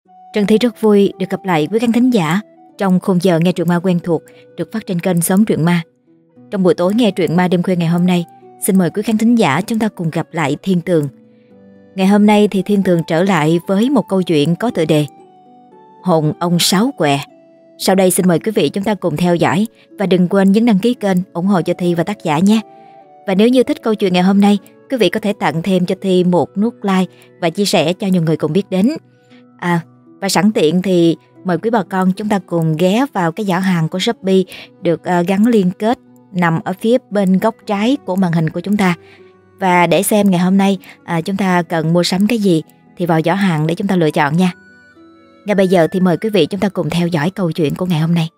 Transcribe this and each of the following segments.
Trân Thi rất vui được gặp lại quý khán thính giả trong khung giờ nghe truyện ma quen thuộc được phát trên kênh Xóm Truyện Ma. Trong buổi tối nghe truyện ma đêm khuya ngày hôm nay, xin mời quý khán thính giả chúng ta cùng gặp lại Thiên Tường. Ngày hôm nay thì Thiên Tường trở lại với một câu chuyện có tựa đề Hồn ông Sáu Què. Sau đây xin mời quý vị chúng ta cùng theo dõi và đừng quên nhấn đăng ký kênh ủng hộ cho Thi và tác giả nhé. Và nếu như thích câu chuyện ngày hôm nay, quý vị có thể tặng thêm cho Thi một nút like và chia sẻ cho nhiều người cùng biết đến. Và sẵn tiện thì mời quý bà con chúng ta cùng ghé vào cái giỏ hàng của Shopee được gắn liên kết nằm ở phía bên góc trái của màn hình của chúng ta. Và để xem ngày hôm nay chúng ta cần mua sắm cái gì thì vào giỏ hàng để chúng ta lựa chọn nha. Ngay bây giờ thì mời quý vị chúng ta cùng theo dõi câu chuyện của ngày hôm nay.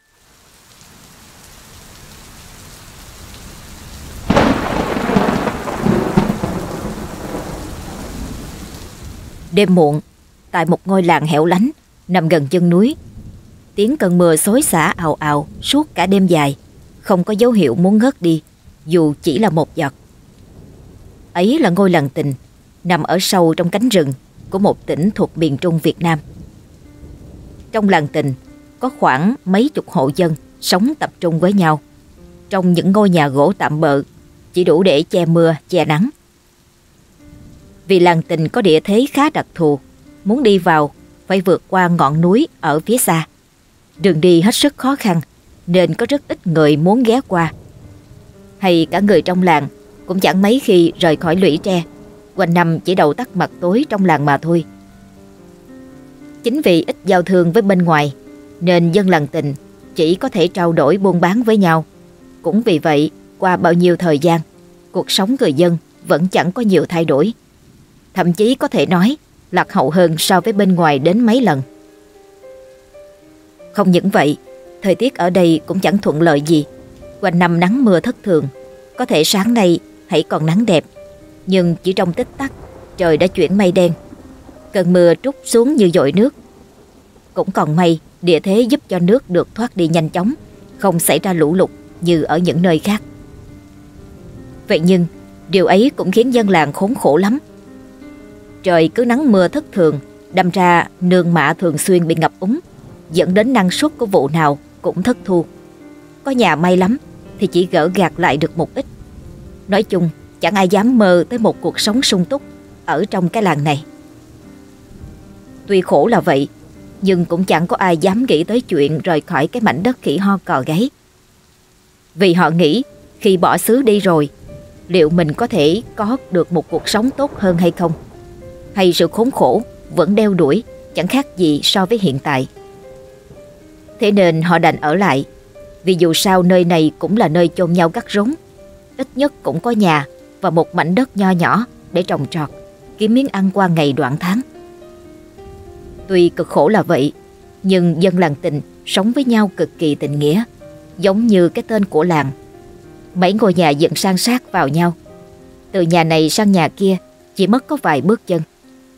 Đêm muộn, tại một ngôi làng hẻo lánh nằm gần chân núi, tiếng cơn mưa xối xả ào ào suốt cả đêm dài, không có dấu hiệu muốn ngớt đi, dù chỉ là một giọt. Ấy là ngôi làng Tình, nằm ở sâu trong cánh rừng của một tỉnh thuộc miền Trung Việt Nam. Trong làng Tình có khoảng mấy chục hộ dân sống tập trung với nhau trong những ngôi nhà gỗ tạm bợ, chỉ đủ để che mưa che nắng. Vì làng Tình có địa thế khá đặc thù, muốn đi vào phải vượt qua ngọn núi ở phía xa. Đường đi hết sức khó khăn nên có rất ít người muốn ghé qua. Hay cả người trong làng cũng chẳng mấy khi rời khỏi lũy tre, quanh năm chỉ đầu tắt mặt tối trong làng mà thôi. Chính vì ít giao thương với bên ngoài nên dân làng Tình chỉ có thể trao đổi buôn bán với nhau. Cũng vì vậy, qua bao nhiêu thời gian, cuộc sống người dân vẫn chẳng có nhiều thay đổi. Thậm chí có thể nói lạc hậu hơn so với bên ngoài đến mấy lần. Không những vậy, thời tiết ở đây cũng chẳng thuận lợi gì. Quanh năm nắng mưa thất thường. Có thể sáng nay hãy còn nắng đẹp, nhưng chỉ trong tích tắc trời đã chuyển mây đen. Cơn mưa trút xuống như dội nước. Cũng còn may địa thế giúp cho nước được thoát đi nhanh chóng, không xảy ra lũ lụt như ở những nơi khác. Vậy nhưng điều ấy cũng khiến dân làng khốn khổ lắm. Trời cứ nắng mưa thất thường, đâm ra nương mạ thường xuyên bị ngập úng, dẫn đến năng suất của vụ nào cũng thất thu. Có nhà may lắm thì chỉ gỡ gạc lại được một ít. Nói chung chẳng ai dám mơ tới một cuộc sống sung túc ở trong cái làng này. Tuy khổ là vậy, nhưng cũng chẳng có ai dám nghĩ tới chuyện rời khỏi cái mảnh đất khỉ ho cò gáy. Vì họ nghĩ khi bỏ xứ đi rồi, liệu mình có thể có được một cuộc sống tốt hơn hay không? Hay sự khốn khổ vẫn đeo đuổi, chẳng khác gì so với hiện tại. Thế nên họ đành ở lại, vì dù sao nơi này cũng là nơi chôn nhau cắt rốn. Ít nhất cũng có nhà và một mảnh đất nho nhỏ để trồng trọt, kiếm miếng ăn qua ngày đoạn tháng. Tuy cực khổ là vậy, nhưng dân làng Tình sống với nhau cực kỳ tình nghĩa, giống như cái tên của làng. Mấy ngôi nhà dựng san sát vào nhau, từ nhà này sang nhà kia chỉ mất có vài bước chân.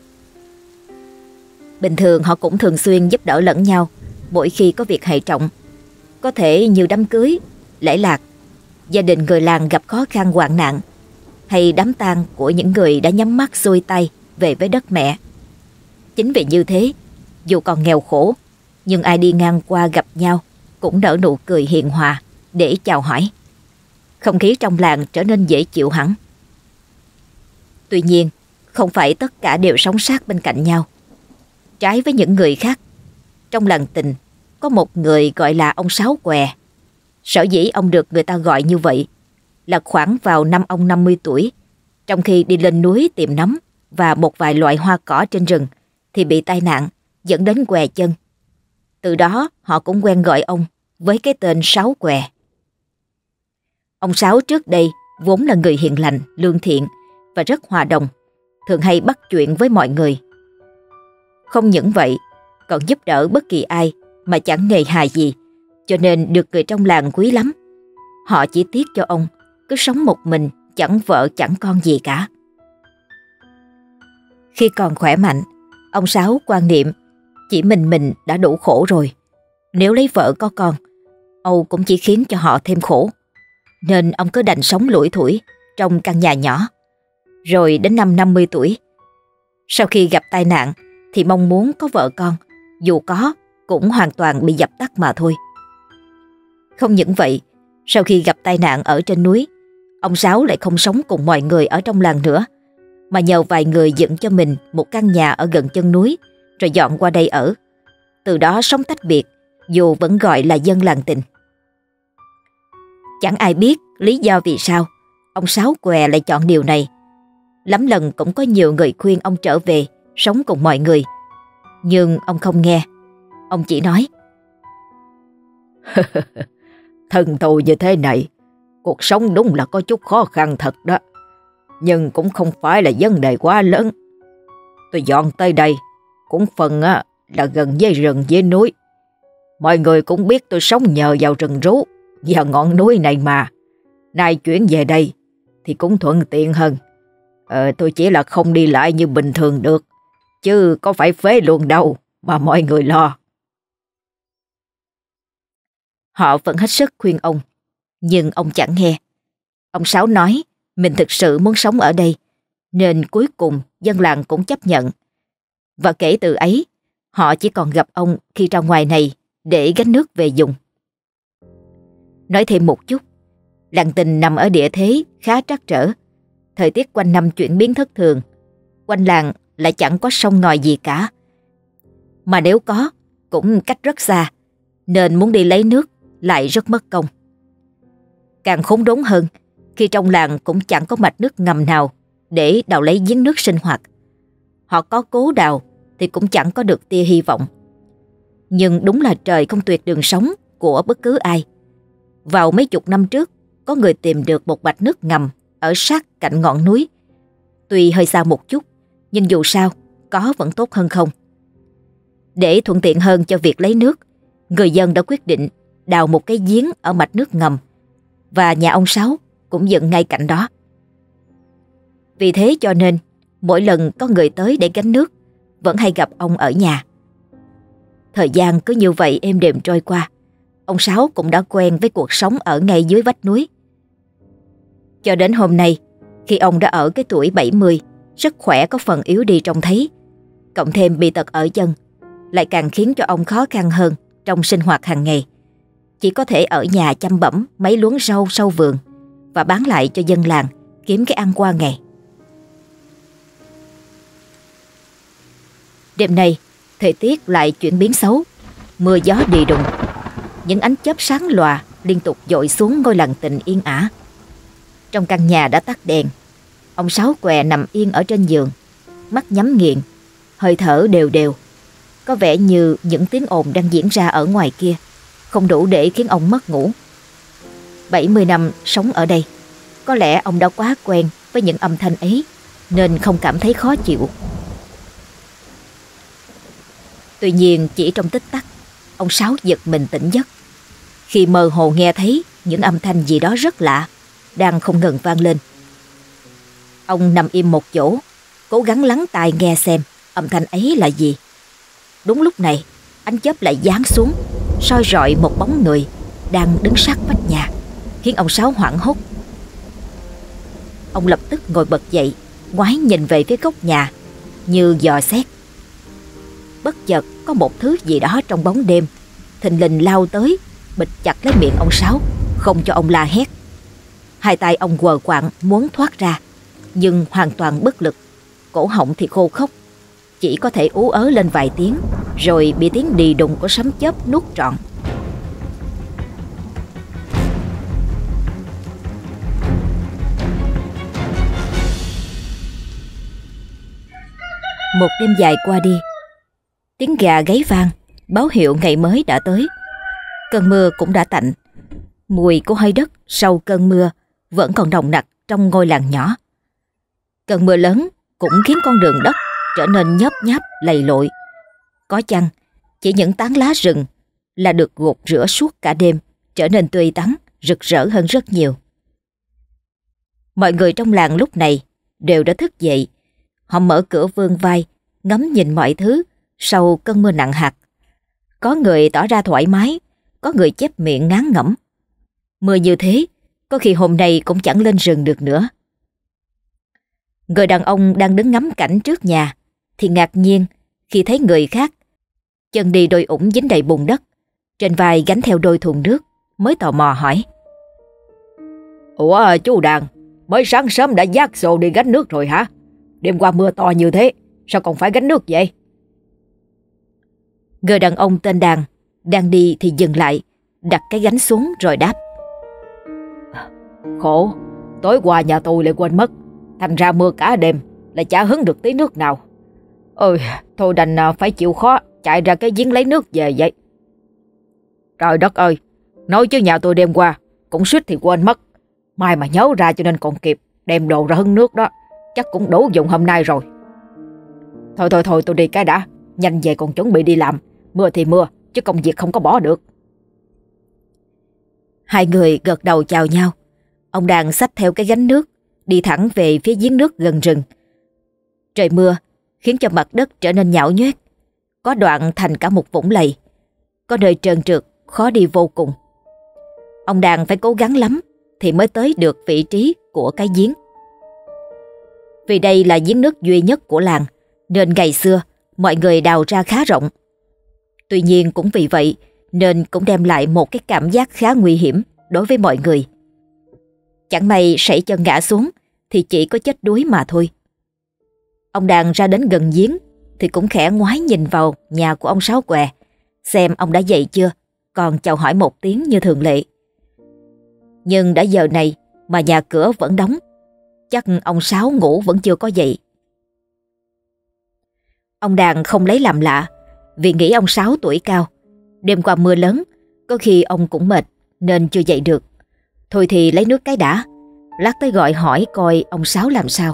Bình thường họ cũng thường xuyên giúp đỡ lẫn nhau mỗi khi có việc hệ trọng. Có thể như đám cưới, lễ lạc, gia đình người làng gặp khó khăn hoạn nạn, hay đám tang của những người đã nhắm mắt xuôi tay về với đất mẹ. Chính vì như thế, dù còn nghèo khổ, nhưng ai đi ngang qua gặp nhau cũng nở nụ cười hiền hòa để chào hỏi. Không khí trong làng trở nên dễ chịu hẳn. Tuy nhiên, không phải tất cả đều sống sát bên cạnh nhau. Trái với những người khác, trong làng Tình có một người gọi là ông Sáu Què. Sở dĩ ông được người ta gọi như vậy là khoảng vào năm ông 50 tuổi, trong khi đi lên núi tìm nấm và một vài loại hoa cỏ trên rừng thì bị tai nạn dẫn đến què chân. Từ đó họ cũng quen gọi ông với cái tên Sáu Què. Ông Sáu trước đây vốn là người hiền lành, lương thiện và rất hòa đồng, thường hay bắt chuyện với mọi người. Không những vậy, còn giúp đỡ bất kỳ ai mà chẳng nề hà gì, cho nên được người trong làng quý lắm. Họ chỉ tiếc cho ông cứ sống một mình, chẳng vợ chẳng con gì cả. Khi còn khỏe mạnh, ông Sáu quan niệm chỉ mình đã đủ khổ rồi. Nếu lấy vợ có con, Âu cũng chỉ khiến cho họ thêm khổ. Nên ông cứ đành sống lủi thủi trong căn nhà nhỏ. Rồi đến năm 50 tuổi, sau khi gặp tai nạn, thì mong muốn có vợ con, dù có, cũng hoàn toàn bị dập tắt mà thôi. Không những vậy, sau khi gặp tai nạn ở trên núi, ông Sáu lại không sống cùng mọi người ở trong làng nữa, mà nhờ vài người dựng cho mình một căn nhà ở gần chân núi, rồi dọn qua đây ở. Từ đó sống tách biệt, dù vẫn gọi là dân làng Tình. Chẳng ai biết lý do vì sao ông Sáu Què lại chọn điều này. Lắm lần cũng có nhiều người khuyên ông trở về sống cùng mọi người, nhưng ông không nghe. Ông chỉ nói: Thân tôi như thế này, cuộc sống đúng là có chút khó khăn thật đó, nhưng cũng không phải là vấn đề quá lớn. Tôi dọn tới đây cũng phần là gần với rừng với núi. Mọi người cũng biết tôi sống nhờ vào rừng rú và ngọn núi này mà. Nay chuyển về đây thì cũng thuận tiện hơn. Tôi chỉ là không đi lại như bình thường được, chứ có phải phế luôn đâu mà mọi người lo. Họ vẫn hết sức khuyên ông, nhưng ông chẳng nghe. Ông Sáu nói mình thực sự muốn sống ở đây, nên cuối cùng dân làng cũng chấp nhận. Và kể từ ấy, họ chỉ còn gặp ông khi ra ngoài này để gánh nước về dùng. Nói thêm một chút, làng Tình nằm ở địa thế khá trắc trở. Thời tiết quanh năm chuyển biến thất thường. Quanh làng lại chẳng có sông ngòi gì cả. Mà nếu có, cũng cách rất xa, nên muốn đi lấy nước lại rất mất công. Càng khốn đốn hơn khi trong làng cũng chẳng có mạch nước ngầm nào để đào lấy giếng nước sinh hoạt. Họ có cố đào thì cũng chẳng có được tia hy vọng. Nhưng đúng là trời không tuyệt đường sống của bất cứ ai. Vào mấy chục năm trước, có người tìm được một mạch nước ngầm ở sát cạnh ngọn núi. Tuy hơi xa một chút, nhưng dù sao, có vẫn tốt hơn không. Để thuận tiện hơn cho việc lấy nước, người dân đã quyết định đào một cái giếng ở mạch nước ngầm, và nhà ông Sáu cũng dựng ngay cạnh đó. Vì thế cho nên, mỗi lần có người tới để gánh nước, vẫn hay gặp ông ở nhà. Thời gian cứ như vậy êm đềm trôi qua, ông Sáu cũng đã quen với cuộc sống ở ngay dưới vách núi. Cho đến hôm nay, khi ông đã ở cái tuổi 70, sức khỏe có phần yếu đi trông thấy, cộng thêm bị tật ở chân, lại càng khiến cho ông khó khăn hơn trong sinh hoạt hàng ngày. Chỉ có thể ở nhà chăm bẵm mấy luống rau sau vườn và bán lại cho dân làng kiếm cái ăn qua ngày. Đêm nay, thời tiết lại chuyển biến xấu, mưa gió đì đùng. Những ánh chớp sáng lòa liên tục dội xuống ngôi làng Tình yên ả. Trong căn nhà đã tắt đèn, ông Sáu Què nằm yên ở trên giường, mắt nhắm nghiền, hơi thở đều đều. Có vẻ như những tiếng ồn đang diễn ra ở ngoài kia không đủ để khiến ông mất ngủ. 70 năm sống ở đây, có lẽ ông đã quá quen với những âm thanh ấy nên không cảm thấy khó chịu. Tuy nhiên chỉ trong tích tắc, ông Sáu giật mình tỉnh giấc khi mơ hồ nghe thấy những âm thanh gì đó rất lạ đang không ngừng vang lên. Ông nằm im một chỗ, cố gắng lắng tai nghe xem âm thanh ấy là gì. Đúng lúc này, ánh chớp lại giáng xuống, soi rọi một bóng người đang đứng sát vách nhà, khiến ông Sáu hoảng hốt. Ông lập tức ngồi bật dậy, ngoái nhìn về phía góc nhà như dò xét. Bất chợt có một thứ gì đó trong bóng đêm thình lình lao tới, bịt chặt lấy miệng ông Sáu, không cho ông la hét. Hai tay ông quờ quạng muốn thoát ra, nhưng hoàn toàn bất lực. Cổ họng thì khô khốc, chỉ có thể ú ớ lên vài tiếng, rồi bị tiếng đì đùng của sấm chớp nuốt trọn. Một đêm dài qua đi, tiếng gà gáy vang, báo hiệu ngày mới đã tới. Cơn mưa cũng đã tạnh. Mùi của hơi đất sau cơn mưa vẫn còn nồng nặc trong ngôi làng nhỏ. Cơn mưa lớn cũng khiến con đường đất trở nên nhớp nháp lầy lội. Có chăng chỉ những tán lá rừng là được gột rửa suốt cả đêm, trở nên tươi tắn, rực rỡ hơn rất nhiều. Mọi người trong làng lúc này đều đã thức dậy. Họ mở cửa vươn vai, ngắm nhìn mọi thứ sau cơn mưa nặng hạt. Có người tỏ ra thoải mái, có người chép miệng ngán ngẩm. Mưa như thế, có khi hôm nay cũng chẳng lên rừng được nữa. Người đàn ông đang đứng ngắm cảnh trước nhà thì ngạc nhiên Khi thấy người khác, chân đi đôi ủng dính đầy bùn đất, trên vai gánh theo đôi thùng nước, mới tò mò hỏi. Ủa chú Đàn, mới sáng sớm đã vác xô đi gánh nước rồi hả? Đêm qua mưa to như thế, sao còn phải gánh nước vậy? Người đàn ông tên Đàn đang đi thì dừng lại, đặt cái gánh xuống rồi đáp. Khổ, tối qua nhà tôi lại quên mất, thành ra mưa cả đêm là chả hứng được tí nước nào. Ôi, thôi đành phải chịu khó chạy ra cái giếng lấy nước về vậy. Trời đất ơi, nói chứ nhà tôi đêm qua cũng suýt thì quên mất. Mai mà nhớ ra cho nên còn kịp đem đồ ra hứng nước đó, chắc cũng đủ dùng hôm nay rồi. Thôi tôi đi cái đã, nhanh về còn chuẩn bị đi làm. Mưa thì mưa, chứ công việc không có bỏ được. Hai người gật đầu chào nhau. Ông Đàn xách theo cái gánh nước, đi thẳng về phía giếng nước gần rừng. Trời mưa khiến cho mặt đất trở nên nhão nhoét, có đoạn thành cả một vũng lầy, có nơi trơn trượt, khó đi vô cùng. Ông Đàn phải cố gắng lắm thì mới tới được vị trí của cái giếng. Vì đây là giếng nước duy nhất của làng, nên ngày xưa mọi người đào ra khá rộng. Tuy nhiên cũng vì vậy nên cũng đem lại một cái cảm giác khá nguy hiểm đối với mọi người. Chẳng may sẩy chân ngã xuống thì chỉ có chết đuối mà thôi. Ông Đàn ra đến gần giếng thì cũng khẽ ngoái nhìn vào nhà của ông Sáu Què, xem ông đã dậy chưa, còn chào hỏi một tiếng như thường lệ. Nhưng đã giờ này mà nhà cửa vẫn đóng, chắc ông Sáu ngủ vẫn chưa có dậy. Ông Đàn không lấy làm lạ, vì nghĩ ông Sáu tuổi cao, đêm qua mưa lớn, có khi ông cũng mệt nên chưa dậy được. Thôi thì lấy nước cái đã, lát tới gọi hỏi coi ông Sáu làm sao.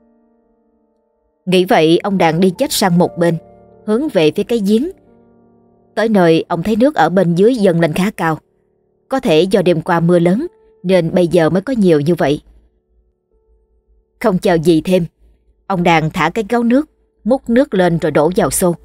Nghĩ vậy ông Đàn đi chết sang một bên, hướng về phía cái giếng. Tới nơi ông thấy nước ở bên dưới dâng lên khá cao. Có thể do đêm qua mưa lớn nên bây giờ mới có nhiều như vậy. Không chờ gì thêm, ông Đàn thả cái gáo nước, múc nước lên rồi đổ vào xô.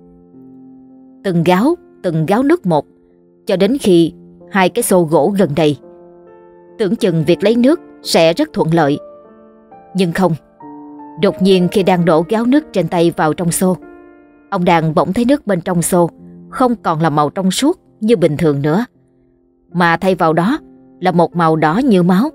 Từng gáo nước một, cho đến khi hai cái xô gỗ gần đầy. Tưởng chừng việc lấy nước sẽ rất thuận lợi. Nhưng không, đột nhiên khi đang đổ gáo nước trên tay vào trong xô, ông Đàn bỗng thấy nước bên trong xô không còn là màu trong suốt như bình thường nữa, mà thay vào đó là một màu đỏ như máu.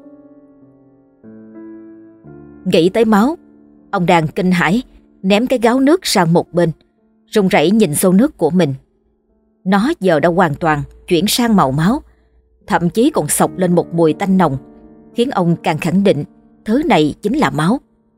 Nghĩ tới máu, ông Đàn kinh hãi ném cái gáo nước sang một bên, run rẩy nhìn xô nước của mình. Nó giờ đã hoàn toàn chuyển sang màu máu, thậm chí còn xộc lên một mùi tanh nồng, khiến ông càng khẳng định thứ này chính là máu.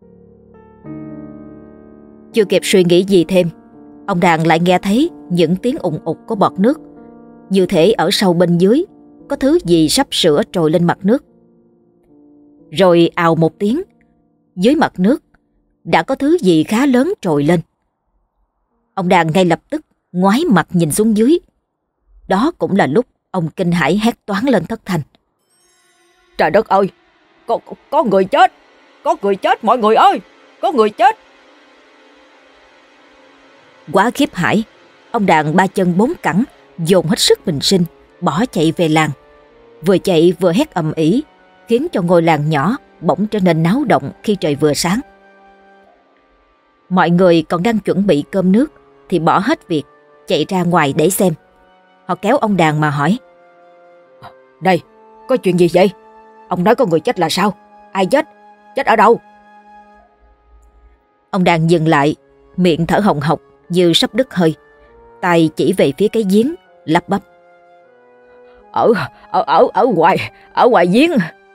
Chưa kịp suy nghĩ gì thêm, ông Đàn lại nghe thấy những tiếng ùng ục của bọt nước, như thể ở sâu bên dưới có thứ gì sắp sửa trồi lên mặt nước. Rồi ào một tiếng, dưới mặt nước đã có thứ gì khá lớn trồi lên. Ông Đàn ngay lập tức ngoái mặt nhìn xuống dưới. Đó cũng là lúc ông kinh hãi hét toáng lên thất thanh. Trời đất ơi, có người chết, có người chết mọi người ơi, có người chết. Quá khiếp hãi, ông Đàn ba chân bốn cẳng dồn hết sức bình sinh bỏ chạy về làng. Vừa chạy vừa hét ầm ĩ, khiến cho ngôi làng nhỏ bỗng trở nên náo động khi trời vừa sáng. Mọi người còn đang chuẩn bị cơm nước thì bỏ hết việc chạy ra ngoài để xem. Họ kéo ông Đàn mà hỏi. Này, có chuyện gì vậy? Ông nói có người chết là sao? Ai chết? Chết ở đâu? Ông Đàn dừng lại, miệng thở hồng hộc như sắp đứt hơi, tay chỉ về phía cái giếng, lắp bắp. Ở ngoài giếng.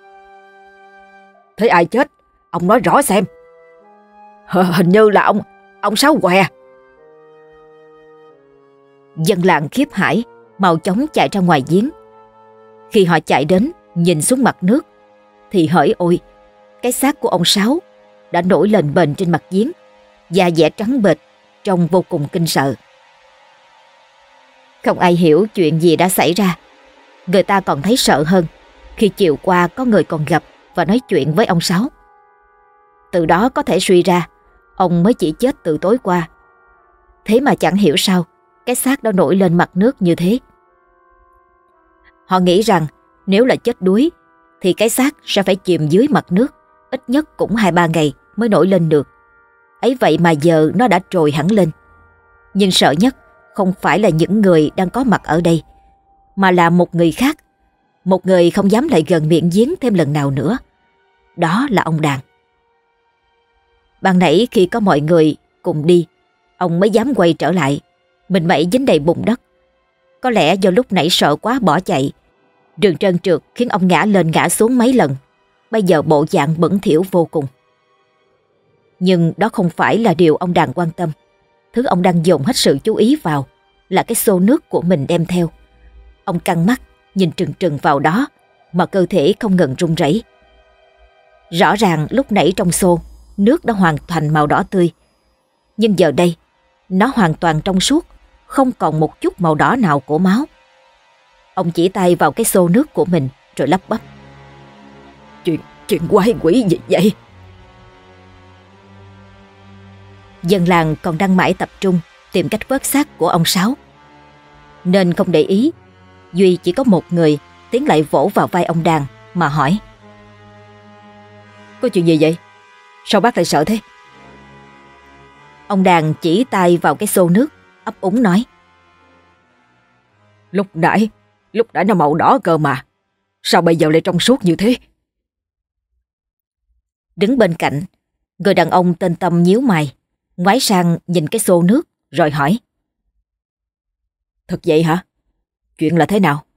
Thế ai chết? Ông nói rõ xem. Hình như là ông Sáu Què. Dân làng khiếp hãi mau chóng chạy ra ngoài giếng. Khi họ chạy đến nhìn xuống mặt nước thì hỡi ôi, cái xác của ông Sáu đã nổi lên bềnh trên mặt giếng, da dẻ trắng bệch, trông vô cùng kinh sợ. Không ai hiểu chuyện gì đã xảy ra. Người ta còn thấy sợ hơn khi chiều qua có người còn gặp và nói chuyện với ông Sáu. Từ đó có thể suy ra ông mới chỉ chết từ tối qua. Thế mà chẳng hiểu sao cái xác đã nổi lên mặt nước như thế. Họ nghĩ rằng nếu là chết đuối thì cái xác sẽ phải chìm dưới mặt nước, ít nhất cũng 2-3 ngày mới nổi lên được. Ấy vậy mà giờ nó đã trồi hẳn lên. Nhưng sợ nhất không phải là những người đang có mặt ở đây, mà là một người khác. Một người không dám lại gần miệng giếng thêm lần nào nữa. Đó là ông Đàn. Ban nãy khi có mọi người cùng đi, ông mới dám quay trở lại. Mình mẩy dính đầy bùn đất. Có lẽ do lúc nãy sợ quá bỏ chạy. Đường trơn trượt khiến ông ngã lên ngã xuống mấy lần. Bây giờ bộ dạng bẩn thỉu vô cùng. Nhưng đó không phải là điều ông Đàn quan tâm. Thứ ông đang dồn hết sự chú ý vào là cái xô nước của mình đem theo. Ông căng mắt nhìn trừng trừng vào đó, mà cơ thể không ngừng run rẩy. Rõ ràng lúc nãy trong xô, nước đã hoàn toàn màu đỏ tươi. Nhưng giờ đây, nó hoàn toàn trong suốt, không còn một chút màu đỏ nào của máu. Ông chỉ tay vào cái xô nước của mình rồi lắp bắp. Chuyện quái quỷ gì vậy? Dân làng còn đang mãi tập trung tìm cách vớt xác của ông Sáu, nên không để ý. Duy chỉ có một người tiến lại vỗ vào vai ông Đàn mà hỏi. Có chuyện gì vậy? Sao bác lại sợ thế? Ông Đàn chỉ tay vào cái xô nước, ấp úng nói. Lúc nãy nó màu đỏ cơ mà. Sao bây giờ lại trong suốt như thế? Đứng bên cạnh, người đàn ông tên Tâm nhíu mày, ngoái sang nhìn cái xô nước rồi hỏi. Thật vậy hả? Chuyện là thế nào?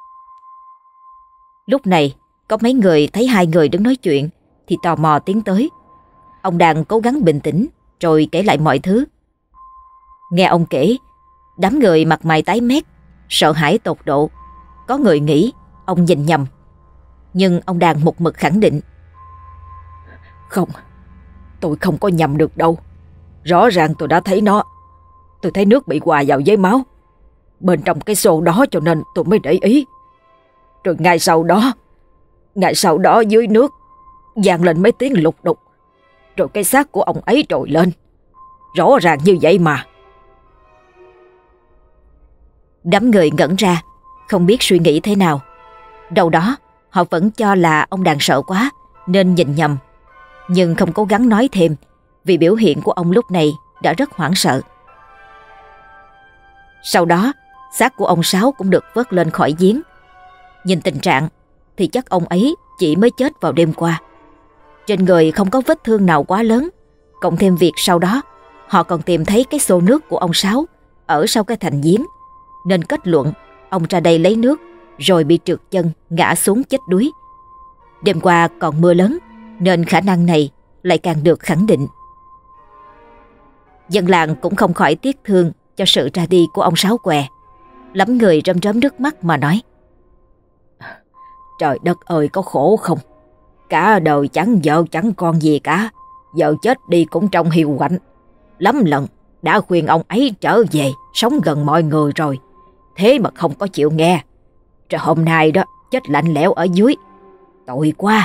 Lúc này có mấy người thấy hai người đứng nói chuyện thì tò mò tiến tới. Ông Đàn cố gắng bình tĩnh rồi kể lại mọi thứ. Nghe ông kể, đám người mặt mày tái mét, sợ hãi tột độ. Có người nghĩ ông nhìn nhầm, nhưng ông Đàn một mực khẳng định. Không, tôi không có nhầm được đâu. Rõ ràng tôi đã thấy nó. Tôi thấy nước bị hòa vào với máu bên trong cái xô đó, cho nên tôi mới để ý. Rồi ngay sau đó dưới nước vang lên mấy tiếng lục đục, rồi cái xác của ông ấy trồi lên. Rõ ràng như vậy mà. Đám người ngẩn ra, không biết suy nghĩ thế nào. Đầu đó họ vẫn cho là ông Đàn sợ quá nên nhìn nhầm, nhưng không cố gắng nói thêm vì biểu hiện của ông lúc này đã rất hoảng sợ. Sau đó xác của ông Sáu cũng được vớt lên khỏi giếng. Nhìn tình trạng thì chắc ông ấy chỉ mới chết vào đêm qua. Trên người không có vết thương nào quá lớn, cộng thêm việc sau đó họ còn tìm thấy cái xô nước của ông Sáu ở sau cái thành giếng, nên kết luận ông ra đây lấy nước rồi bị trượt chân ngã xuống chết đuối. Đêm qua còn mưa lớn nên khả năng này lại càng được khẳng định. Dân làng cũng không khỏi tiếc thương cho sự ra đi của ông Sáu Què. Lắm người rơm rớm nước mắt mà nói. Trời đất ơi, có khổ không? Cả đời chẳng vợ chẳng con gì cả. Vợ chết đi cũng trong hiu quạnh. Lắm lần đã khuyên ông ấy trở về sống gần mọi người rồi, thế mà không có chịu nghe. Rồi hôm nay đó chết lạnh lẽo ở dưới. Tội quá.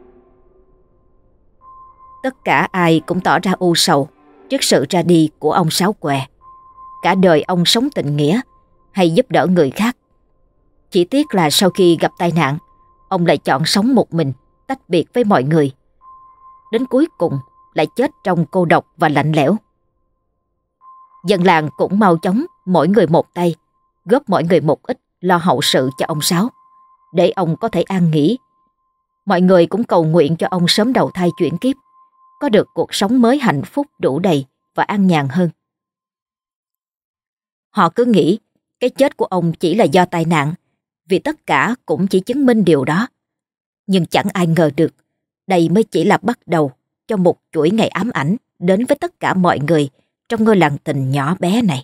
Tất cả ai cũng tỏ ra u sầu trước sự ra đi của ông Sáu Què. Cả đời ông sống tình nghĩa hay giúp đỡ người khác. Chỉ tiếc là sau khi gặp tai nạn, ông lại chọn sống một mình, tách biệt với mọi người. Đến cuối cùng lại chết trong cô độc và lạnh lẽo. Dân làng cũng mau chóng mỗi người một tay, góp mỗi người một ít lo hậu sự cho ông Sáu, để ông có thể an nghỉ. Mọi người cũng cầu nguyện cho ông sớm đầu thai chuyển kiếp, có được cuộc sống mới hạnh phúc đủ đầy và an nhàn hơn. Họ cứ nghĩ cái chết của ông chỉ là do tai nạn, vì tất cả cũng chỉ chứng minh điều đó. Nhưng chẳng ai ngờ được, đây mới chỉ là bắt đầu cho một chuỗi ngày ám ảnh đến với tất cả mọi người trong ngôi làng tình nhỏ bé này.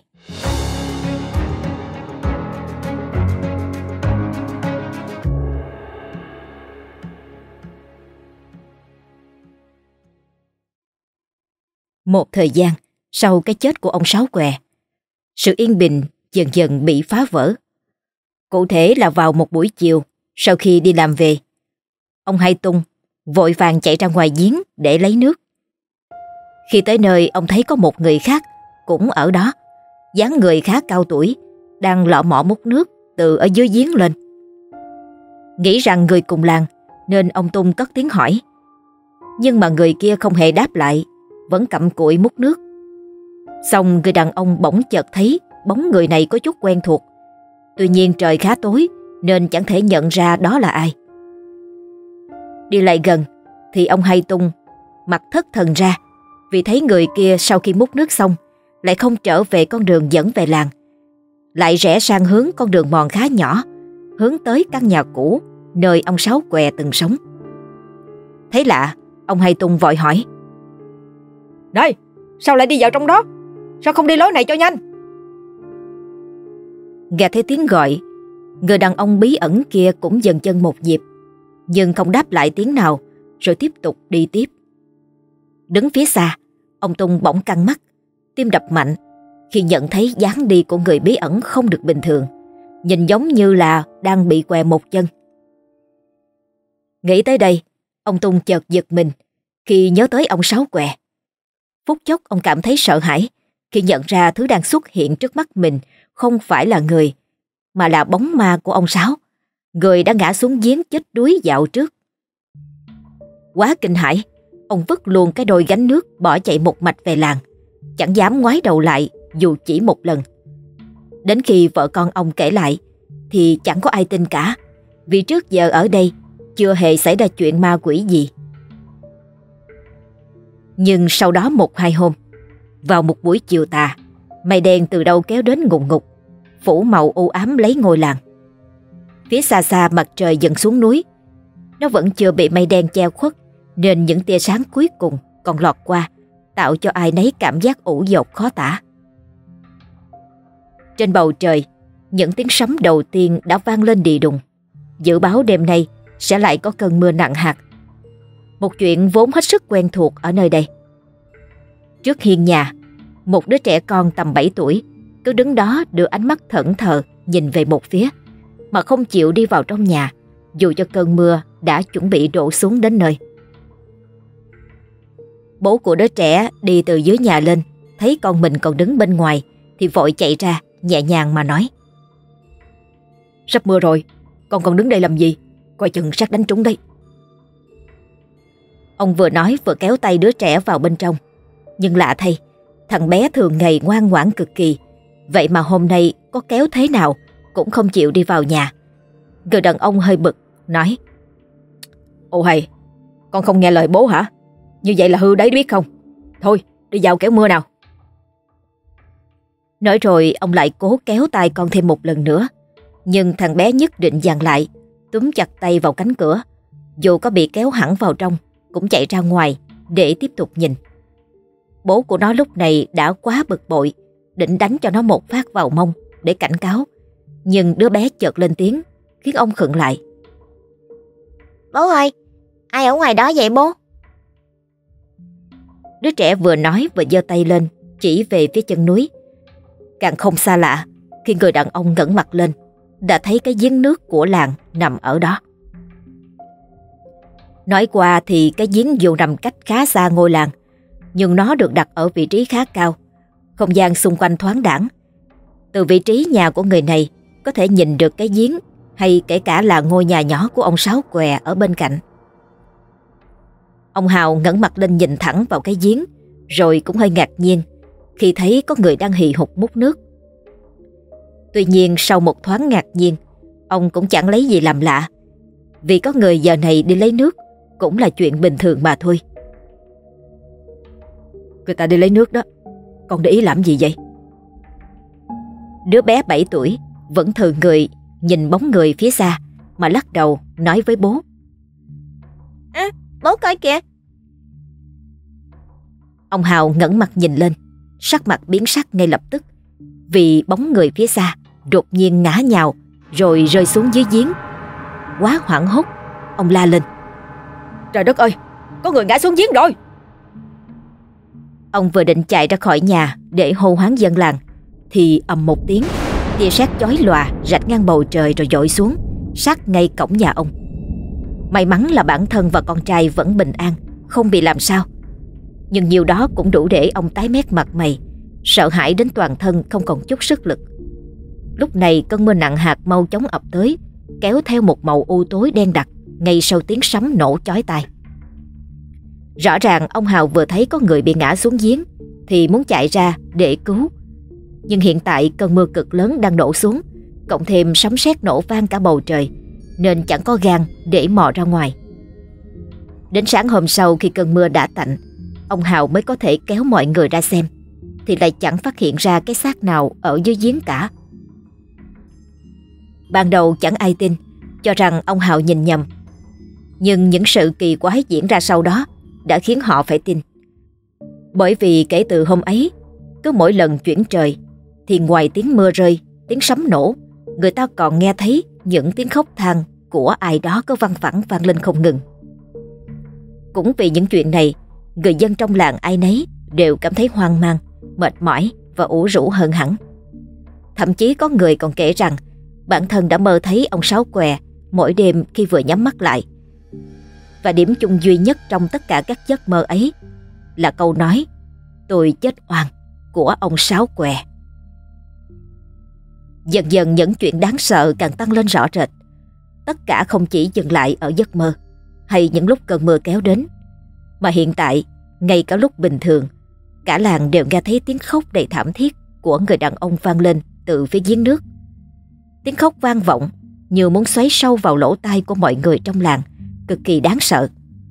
Một thời gian sau cái chết của ông Sáu Què, sự yên bình dần dần bị phá vỡ. Cụ thể là vào một buổi chiều sau khi đi làm về, ông Hai Tung vội vàng chạy ra ngoài giếng để lấy nước. Khi tới nơi, ông thấy có một người khác cũng ở đó, dáng người khá cao tuổi, đang lọ mọ múc nước từ ở dưới giếng lên. Nghĩ rằng người cùng làng nên ông Tung cất tiếng hỏi, nhưng mà người kia không hề đáp lại, vẫn cặm cụi múc nước. Xong người đàn ông bỗng chợt thấy bóng người này có chút quen thuộc. Tuy nhiên trời khá tối nên chẳng thể nhận ra đó là ai. Đi lại gần thì ông Hai Tung mặt thất thần ra, vì thấy người kia sau khi múc nước xong lại không trở về con đường dẫn về làng, lại rẽ sang hướng con đường mòn khá nhỏ, hướng tới căn nhà cũ nơi ông Sáu Què từng sống. Thấy lạ, ông Hai Tung vội hỏi: Này, sao lại đi vào trong đó? Sao không đi lối này cho nhanh? Nghe thấy tiếng gọi, người đàn ông bí ẩn kia cũng dừng chân một nhịp, nhưng không đáp lại tiếng nào, rồi tiếp tục đi tiếp. Đứng phía xa, ông Tung bỗng căng mắt, tim đập mạnh khi nhận thấy dáng đi của người bí ẩn không được bình thường, nhìn giống như là đang bị què một chân. Nghĩ tới đây, ông Tung chợt giật mình khi nhớ tới ông Sáu Què. Phút chốc ông cảm thấy sợ hãi khi nhận ra thứ đang xuất hiện trước mắt mình không phải là người, mà là bóng ma của ông Sáu, người đã ngã xuống giếng chết đuối dạo trước. Quá kinh hãi, ông vứt luôn cái đôi gánh nước bỏ chạy một mạch về làng, chẳng dám ngoái đầu lại dù chỉ một lần. Đến khi vợ con ông kể lại thì chẳng có ai tin cả, vì trước giờ ở đây chưa hề xảy ra chuyện ma quỷ gì. Nhưng sau đó 1-2 hôm, vào một buổi chiều tà, mây đen từ đâu kéo đến ngùn ngụt, phủ màu u ám lấy ngôi làng. Phía xa xa mặt trời dần xuống núi, nó vẫn chưa bị mây đen che khuất, nên những tia sáng cuối cùng còn lọt qua, tạo cho ai nấy cảm giác ủ dột khó tả. Trên bầu trời, những tiếng sấm đầu tiên đã vang lên đì đùng, dự báo đêm nay sẽ lại có cơn mưa nặng hạt. Một chuyện vốn hết sức quen thuộc ở nơi đây. Trước hiên nhà, một đứa trẻ con tầm 7 tuổi cứ đứng đó đưa ánh mắt thẫn thờ nhìn về một phía, mà không chịu đi vào trong nhà, dù cho cơn mưa đã chuẩn bị đổ xuống đến nơi. Bố của đứa trẻ đi từ dưới nhà lên, thấy con mình còn đứng bên ngoài thì vội chạy ra, nhẹ nhàng mà nói: Sắp mưa rồi, con còn đứng đây làm gì? Coi chừng sắp đánh trúng đấy. Ông vừa nói vừa kéo tay đứa trẻ vào bên trong. Nhưng lạ thay, thằng bé thường ngày ngoan ngoãn cực kỳ, vậy mà hôm nay có kéo thế nào cũng không chịu đi vào nhà. Người đàn ông hơi bực, nói: Ồ hay, con không nghe lời bố hả? Như vậy là hư đấy biết không? Thôi, đi vào kéo mưa nào. Nói rồi ông lại cố kéo tay con thêm một lần nữa, nhưng thằng bé nhất định dằn lại, túm chặt tay vào cánh cửa. Dù có bị kéo hẳn vào trong, cũng chạy ra ngoài để tiếp tục nhìn. Bố của nó lúc này đã quá bực bội, định đánh cho nó một phát vào mông để cảnh cáo, nhưng đứa bé chợt lên tiếng khiến ông khựng lại. Bố ơi, ai ở ngoài đó vậy bố? Đứa trẻ vừa nói vừa giơ tay lên chỉ về phía chân núi. Càng không xa lạ khi người đàn ông ngẩng mặt lên, đã thấy cái giếng nước của làng nằm ở đó. Nói qua thì cái giếng dù nằm cách khá xa ngôi làng, nhưng nó được đặt ở vị trí khá cao, không gian xung quanh thoáng đãng. Từ vị trí nhà của người này có thể nhìn được cái giếng, hay kể cả là ngôi nhà nhỏ của ông Sáu Què ở bên cạnh. Ông Hào ngẩng mặt lên nhìn thẳng vào cái giếng, rồi cũng hơi ngạc nhiên khi thấy có người đang hì hục múc nước. Tuy nhiên sau một thoáng ngạc nhiên, ông cũng chẳng lấy gì làm lạ, vì có người giờ này đi lấy nước cũng là chuyện bình thường mà thôi. Người ta đi lấy nước đó, con để ý làm gì vậy? Đứa bé 7 tuổi vẫn thừ người nhìn bóng người phía xa mà lắc đầu nói với bố: Bố coi kìa. Ông Hào ngẩng mặt nhìn lên, sắc mặt biến sắc ngay lập tức, vì bóng người phía xa đột nhiên ngã nhào rồi rơi xuống dưới giếng. Quá hoảng hốt, ông la lên: Trời đất ơi, có người ngã xuống giếng rồi! Ông vừa định chạy ra khỏi nhà để hô hoán dân làng thì ầm một tiếng, tia sét chói lòa rạch ngang bầu trời rồi dội xuống sát ngay cổng nhà ông. May mắn là bản thân và con trai vẫn bình an, không bị làm sao. Nhưng nhiều đó cũng đủ để ông tái mét mặt mày, sợ hãi đến toàn thân không còn chút sức lực. Lúc này cơn mưa nặng hạt mau chóng ập tới, kéo theo một màu u tối đen đặc ngay sau tiếng sấm nổ chói tai. Rõ ràng ông Hào vừa thấy có người bị ngã xuống giếng, thì muốn chạy ra để cứu. Nhưng hiện tại cơn mưa cực lớn đang đổ xuống, cộng thêm sấm sét nổ vang cả bầu trời, nên chẳng có gan để mò ra ngoài. Đến sáng hôm sau khi cơn mưa đã tạnh, ông Hào mới có thể kéo mọi người ra xem, thì lại chẳng phát hiện ra cái xác nào ở dưới giếng cả. Ban đầu chẳng ai tin, cho rằng ông Hào nhìn nhầm. Nhưng những sự kỳ quái diễn ra sau đó đã khiến họ phải tin. Bởi vì kể từ hôm ấy, cứ mỗi lần chuyển trời thì ngoài tiếng mưa rơi, tiếng sấm nổ, người ta còn nghe thấy những tiếng khóc than của ai đó có văng vẳng vang lên không ngừng. Cũng vì những chuyện này, người dân trong làng ai nấy đều cảm thấy hoang mang, mệt mỏi và ủ rũ hơn hẳn. Thậm chí có người còn kể rằng bản thân đã mơ thấy ông Sáu Què mỗi đêm khi vừa nhắm mắt lại. Và điểm chung duy nhất trong tất cả các giấc mơ ấy là câu nói "tôi chết oan" của ông Sáu Què. Dần dần những chuyện đáng sợ càng tăng lên rõ rệt. Tất cả không chỉ dừng lại ở giấc mơ hay những lúc cơn mưa kéo đến, mà hiện tại, ngay cả lúc bình thường, cả làng đều nghe thấy tiếng khóc đầy thảm thiết của người đàn ông vang lên từ phía giếng nước. Tiếng khóc vang vọng như muốn xoáy sâu vào lỗ tai của mọi người trong làng, cực kỳ đáng sợ.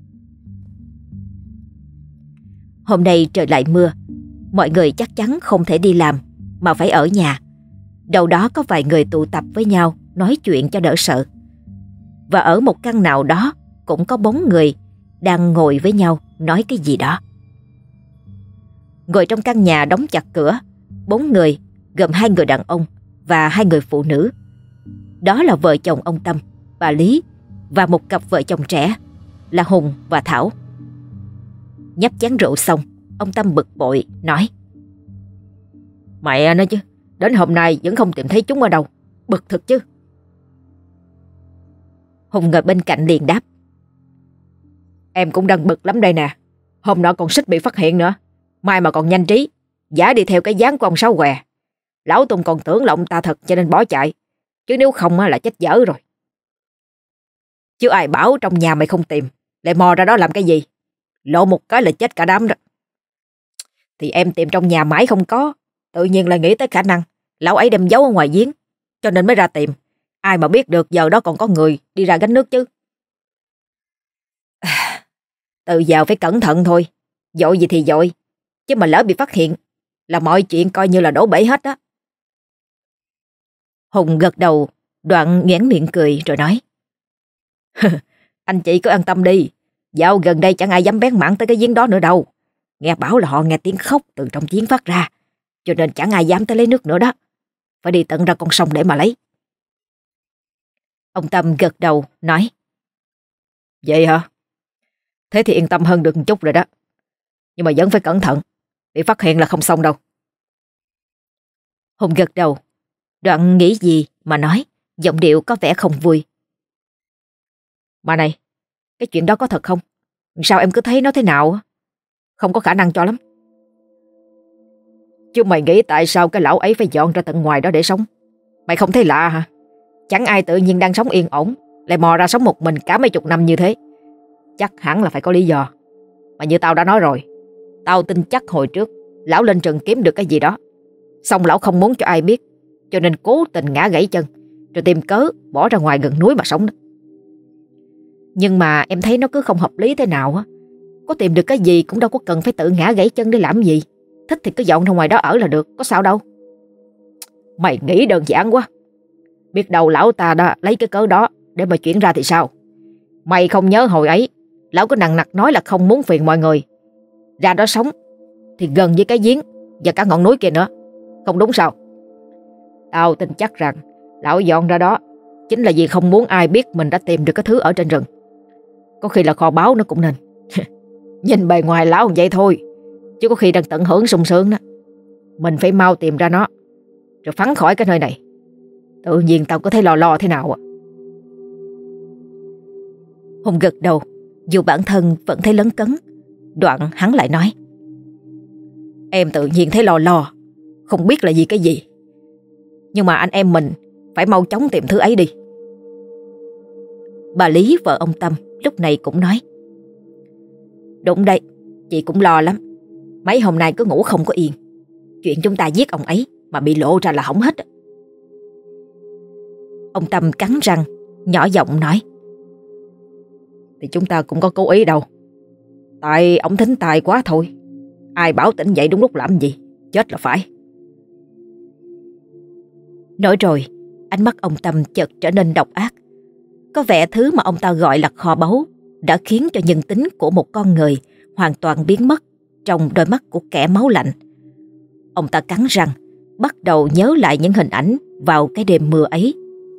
Hôm nay trời lại mưa, mọi người chắc chắn không thể đi làm mà phải ở nhà. Đâu đó có vài người tụ tập với nhau nói chuyện cho đỡ sợ. Và ở một căn nào đó cũng có 4 người đang ngồi với nhau nói cái gì đó. Ngồi trong căn nhà đóng chặt cửa, 4 người gồm 2 người đàn ông và 2 người phụ nữ. Đó là vợ chồng ông Tâm, bà Lý và một cặp vợ chồng trẻ là Hùng và Thảo. Nhấp chén rượu xong, ông Tâm bực bội nói: "Mẹ nói chứ, đến hôm nay vẫn không tìm thấy chúng ở đâu, bực thực chứ." Hùng ngồi bên cạnh liền đáp: "Em cũng đang bực lắm đây nè. Hôm nọ còn suýt bị phát hiện nữa, mai mà còn nhanh trí giả đi theo cái dáng của ông Sáu Què. Lão Tùng còn tưởng là ông ta thật cho nên bỏ chạy, chứ nếu không là chết dở rồi. Chứ ai bảo trong nhà mày không tìm, lại mò ra đó làm cái gì? Lộ một cái là chết cả đám đó. Thì em tìm trong nhà mãi không có, tự nhiên lại nghĩ tới khả năng lão ấy đem giấu ở ngoài giếng, cho nên mới ra tìm. Ai mà biết được giờ đó còn có người đi ra gánh nước chứ. Từ giờ phải cẩn thận thôi, dội gì thì dội, chứ mà lỡ bị phát hiện là mọi chuyện coi như là đổ bể hết á." Hùng gật đầu, đoạn nhoẻn miệng cười rồi nói: "Anh chị cứ an tâm đi, dạo gần đây chẳng ai dám bén mảng tới cái giếng đó nữa đâu. Nghe bảo là họ nghe tiếng khóc từ trong giếng phát ra, cho nên chẳng ai dám tới lấy nước nữa đó. Phải đi tận ra con sông để mà lấy." Ông Tâm gật đầu nói: "Vậy hả? Thế thì yên tâm hơn được một chút rồi đó. Nhưng mà vẫn phải cẩn thận, bị phát hiện là không xong đâu." Hùng gật đầu, đoạn nghĩ gì mà nói, giọng điệu có vẻ không vui: "Mà này, cái chuyện đó có thật không? Sao em cứ thấy nó thế nào? Không có khả năng cho lắm. Chứ mày nghĩ tại sao cái lão ấy phải dọn ra tận ngoài đó để sống? Mày không thấy lạ hả? Chẳng ai tự nhiên đang sống yên ổn lại mò ra sống một mình cả mấy chục năm như thế. Chắc hẳn là phải có lý do. Mà như tao đã nói rồi, tao tin chắc hồi trước lão lên rừng kiếm được cái gì đó, xong lão không muốn cho ai biết, cho nên cố tình ngã gãy chân, rồi tìm cớ bỏ ra ngoài gần núi mà sống đó. Nhưng mà em thấy nó cứ không hợp lý thế nào á. Có tìm được cái gì cũng đâu có cần phải tự ngã gãy chân để làm gì. Thích thì cứ dọn ra ngoài đó ở là được, có sao đâu." Mày nghĩ đơn giản quá. Biết đâu lão ta đã lấy cái cớ đó để mà chuyển ra thì sao? Mày không nhớ hồi ấy lão có nằng nặc nói là không muốn phiền mọi người, ra đó sống thì gần với cái giếng và cả ngọn núi kia nữa, không đúng sao? Tao tin chắc rằng lão dọn ra đó chính là vì không muốn ai biết mình đã tìm được cái thứ ở trên rừng. Có khi là kho báu nó cũng nên. Nhìn bề ngoài lão vậy thôi, chứ có khi đang tận hưởng sung sướng đó. Mình phải mau tìm ra nó, rồi phắn khỏi cái nơi này. Tự nhiên tao có thấy lo lo thế nào à?" Hùng gật đầu, dù bản thân vẫn thấy lấn cấn. Đoạn hắn lại nói: "Em tự nhiên thấy lo lo, không biết là gì cái gì. Nhưng mà anh em mình phải mau chóng tìm thứ ấy đi." Bà Lý vợ ông Tâm lúc này cũng nói: "Đúng đây, chị cũng lo lắm. Mấy hôm nay cứ ngủ không có yên. Chuyện chúng ta giết ông ấy mà bị lộ ra là hỏng hết. Ông Tâm cắn răng, nhỏ giọng nói. Thì chúng ta cũng có cố ý đâu. Tại ông thính tai quá thôi. Ai bảo tỉnh dậy đúng lúc làm gì, chết là phải. Nói rồi, ánh mắt ông Tâm chợt trở nên độc ác. Có vẻ thứ mà ông ta gọi là kho báu đã khiến cho nhân tính của một con người hoàn toàn biến mất trong đôi mắt của kẻ máu lạnh. Ông ta cắn răng, bắt đầu nhớ lại những hình ảnh vào cái đêm mưa ấy.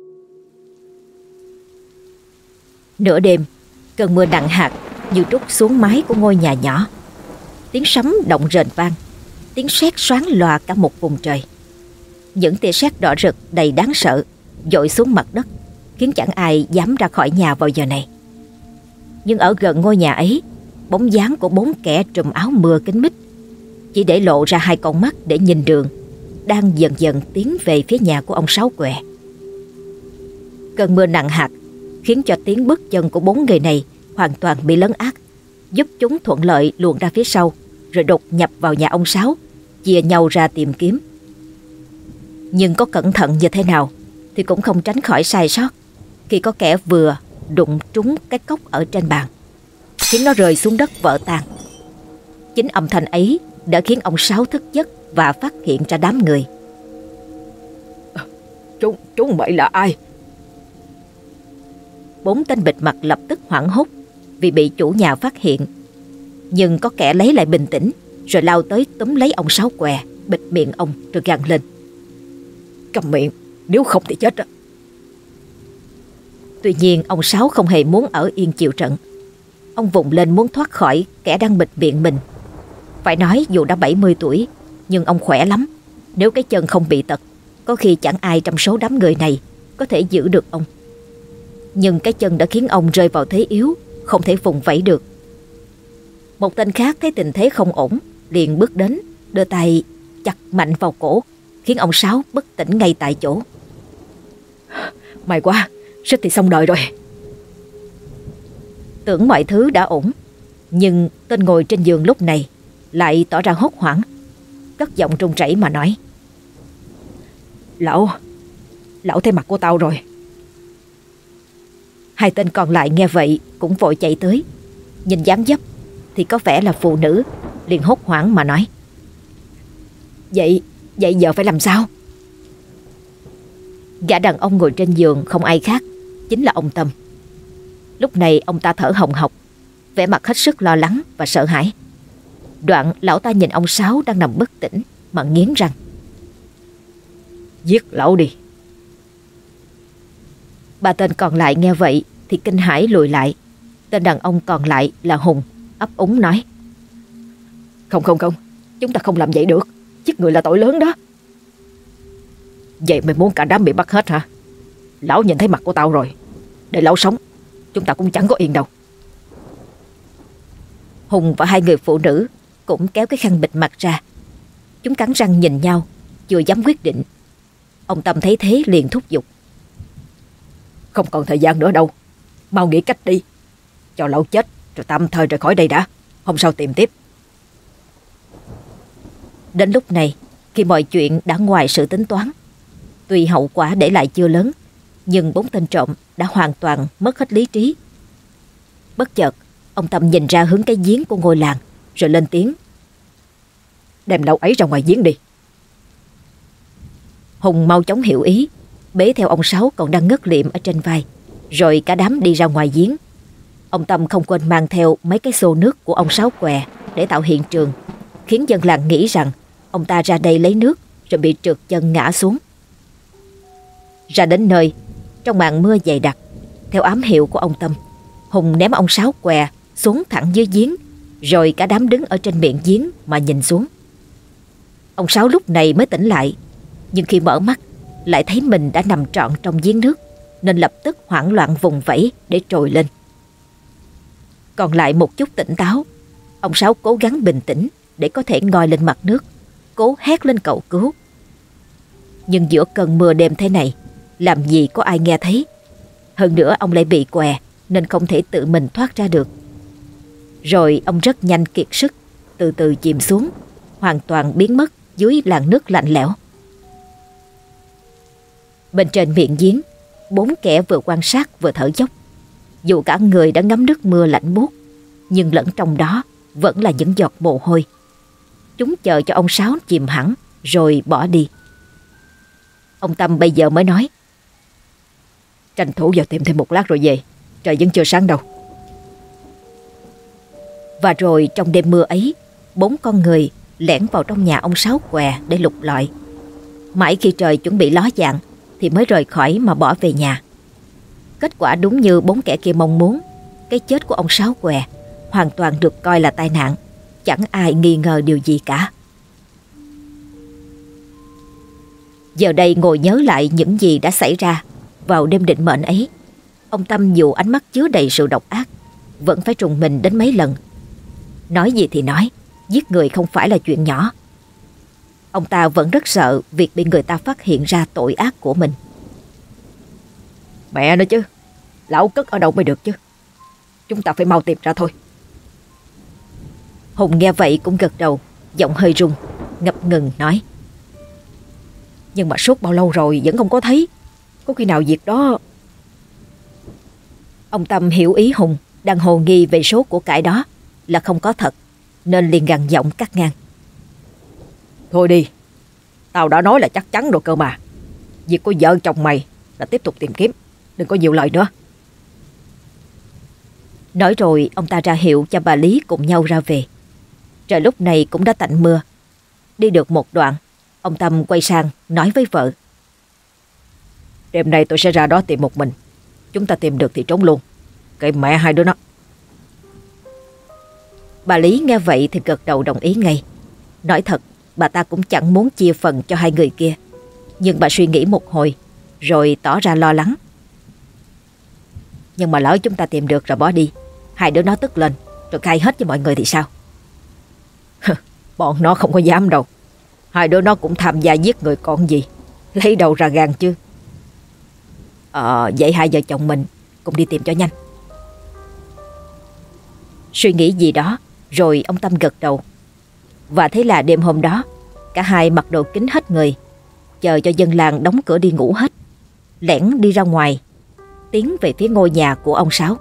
Nửa đêm, cơn mưa nặng hạt như trút xuống mái của ngôi nhà nhỏ. Tiếng sấm động rền vang, tiếng sét xoáng lòa cả một vùng trời. Những tia sét đỏ rực đầy đáng sợ dội xuống mặt đất, khiến chẳng ai dám ra khỏi nhà vào giờ này. Nhưng ở gần ngôi nhà ấy, bóng dáng của 4 kẻ trùm áo mưa kín mít, chỉ để lộ ra 2 con mắt để nhìn đường, đang dần dần tiến về phía nhà của ông Sáu Què. Cơn mưa nặng hạt khiến cho tiếng bước chân của 4 người này hoàn toàn bị lấn át, giúp chúng thuận lợi luồn ra phía sau, rồi đột nhập vào nhà ông Sáu, chia nhau ra tìm kiếm. Nhưng có cẩn thận như thế nào thì cũng không tránh khỏi sai sót khi có kẻ vừa đụng trúng cái cốc ở trên bàn, khiến nó rơi xuống đất vỡ tan. Chính âm thanh ấy đã khiến ông Sáu thức giấc và phát hiện ra đám người. Chúng mày là ai? 4 tên bịt mặt lập tức hoảng hốt vì bị chủ nhà phát hiện. Nhưng có kẻ lấy lại bình tĩnh, rồi lao tới túm lấy ông Sáu Què, bịt miệng ông rồi gằn lên. Cầm miệng, nếu không thì chết đó. Tuy nhiên ông Sáu không hề muốn ở yên chịu trận. Ông vùng lên muốn thoát khỏi kẻ đang bịt miệng mình. Phải nói dù đã 70 tuổi, nhưng ông khỏe lắm. Nếu cái chân không bị tật, có khi chẳng ai trong số đám người này có thể giữ được ông. Nhưng cái chân đã khiến ông rơi vào thế yếu, không thể vùng vẫy được. Một tên khác thấy tình thế không ổn, liền bước đến, đưa tay chặt mạnh vào cổ, khiến ông Sáu bất tỉnh ngay tại chỗ. May quá, suýt thì xong đời rồi. Tưởng mọi thứ đã ổn, nhưng tên ngồi trên giường lúc này lại tỏ ra hốt hoảng, cất giọng run rẩy mà nói. Lão thấy mặt của tao rồi. 2 tên còn lại nghe vậy cũng vội chạy tới. Nhìn dáng dấp thì có vẻ là phụ nữ, liền hốt hoảng mà nói. Vậy giờ phải làm sao? Gã đàn ông ngồi trên giường không ai khác, chính là ông Tâm. Lúc này ông ta thở hồng hộc, vẻ mặt hết sức lo lắng và sợ hãi. Đoạn lão ta nhìn ông Sáu đang nằm bất tỉnh mà nghiến răng. Giết lão đi. 3 tên còn lại nghe vậy thì kinh hãi lùi lại. Tên đàn ông còn lại là Hùng, ấp úng nói. Không, chúng ta không làm vậy được. Giết người là tội lớn đó. Vậy mày muốn cả đám bị bắt hết hả? Lão nhìn thấy mặt của tao rồi. Để lão sống, chúng ta cũng chẳng có yên đâu. Hùng và 2 người phụ nữ cũng kéo cái khăn bịt mặt ra. Chúng cắn răng nhìn nhau, chưa dám quyết định. Ông Tâm thấy thế liền thúc giục. Không còn thời gian nữa đâu, mau nghĩ cách đi. Cho lão chết rồi tạm thời rời khỏi đây đã, hôm sau tìm tiếp. Đến lúc này, khi mọi chuyện đã ngoài sự tính toán, tuy hậu quả để lại chưa lớn, nhưng 4 tên trộm đã hoàn toàn mất hết lý trí. Bất chợt, ông Tâm nhìn ra hướng cái giếng của ngôi làng, rồi lên tiếng. Đem lão ấy ra ngoài giếng đi. Hùng mau chóng hiểu ý, bế theo ông Sáu còn đang ngất liệm ở trên vai, rồi cả đám đi ra ngoài giếng. Ông Tâm không quên mang theo mấy cái xô nước của ông Sáu Què để tạo hiện trường, khiến dân làng nghĩ rằng ông ta ra đây lấy nước rồi bị trượt chân ngã xuống. Ra đến nơi, trong màn mưa dày đặc, theo ám hiệu của ông Tâm, Hùng ném ông Sáu Què xuống thẳng dưới giếng, rồi cả đám đứng ở trên miệng giếng mà nhìn xuống. Ông Sáu lúc này mới tỉnh lại, nhưng khi mở mắt lại thấy mình đã nằm trọn trong giếng nước, nên lập tức hoảng loạn vùng vẫy để trồi lên. Còn lại một chút tỉnh táo, ông Sáu cố gắng bình tĩnh để có thể ngoi lên mặt nước, cố hét lên cầu cứu. Nhưng giữa cơn mưa đêm thế này, làm gì có ai nghe thấy. Hơn nữa ông lại bị què nên không thể tự mình thoát ra được. Rồi ông rất nhanh kiệt sức, từ từ chìm xuống, hoàn toàn biến mất dưới làn nước lạnh lẽo. Bên trên miệng giếng, 4 kẻ vừa quan sát vừa thở dốc. Dù cả người đã ngấm nước mưa lạnh buốt, nhưng lẫn trong đó vẫn là những giọt mồ hôi. Chúng chờ cho ông Sáu chìm hẳn rồi bỏ đi. Ông Tâm bây giờ mới nói: tranh thủ vào tìm thêm một lát rồi về, trời vẫn chưa sáng đâu. Và rồi trong đêm mưa ấy, 4 con người lẻn vào trong nhà ông Sáu què để lục lọi. Mãi khi trời chuẩn bị ló dạng thì mới rời khỏi mà bỏ về nhà. Kết quả đúng như 4 kẻ kia mong muốn. Cái chết của ông Sáu què hoàn toàn được coi là tai nạn, chẳng ai nghi ngờ điều gì cả. Giờ đây ngồi nhớ lại những gì đã xảy ra vào đêm định mệnh ấy, ông Tâm dù ánh mắt chứa đầy sự độc ác, vẫn phải trùng mình đến mấy lần. Nói gì thì nói, giết người không phải là chuyện nhỏ. Ông ta vẫn rất sợ việc bị người ta phát hiện ra tội ác của mình. Mẹ nó chứ, lão cất ở đâu mới được chứ. Chúng ta phải mau tìm ra thôi. Hùng nghe vậy cũng gật đầu, giọng hơi run, ngập ngừng nói: Nhưng mà suốt bao lâu rồi vẫn không có thấy. Có khi nào việc đó... Ông Tâm hiểu ý Hùng đang hồ nghi về số của cải đó là không có thật, nên liền gằn giọng cắt ngang: Thôi đi, tao đã nói là chắc chắn rồi cơ mà. Việc của vợ chồng mày là tiếp tục tìm kiếm, đừng có nhiều lời nữa. Nói rồi ông ta ra hiệu cho bà Lý cùng nhau ra về. Trời lúc này cũng đã tạnh mưa. Đi được một đoạn, ông Tâm quay sang nói với vợ: Đêm nay tôi sẽ ra đó tìm một mình. Chúng ta tìm được thì trốn luôn, kệ mẹ hai đứa nó. Bà Lý nghe vậy thì gật đầu đồng ý ngay. Nói thật, bà ta cũng chẳng muốn chia phần cho hai người kia. Nhưng bà suy nghĩ một hồi rồi tỏ ra lo lắng: Nhưng mà lỡ chúng ta tìm được rồi bỏ đi, hai đứa nó tức lên rồi khai hết với mọi người thì sao? Bọn nó không có dám đâu. Hai đứa nó cũng tham gia giết người còn gì, lấy đầu ra gan chứ. Vậy hai vợ chồng mình cùng đi tìm cho nhanh. Suy nghĩ gì đó rồi ông Tâm gật đầu. Và thế là đêm hôm đó, cả hai mặc đồ kín hết người, chờ cho dân làng đóng cửa đi ngủ hết, lẻn đi ra ngoài, tiến về phía ngôi nhà của ông Sáu.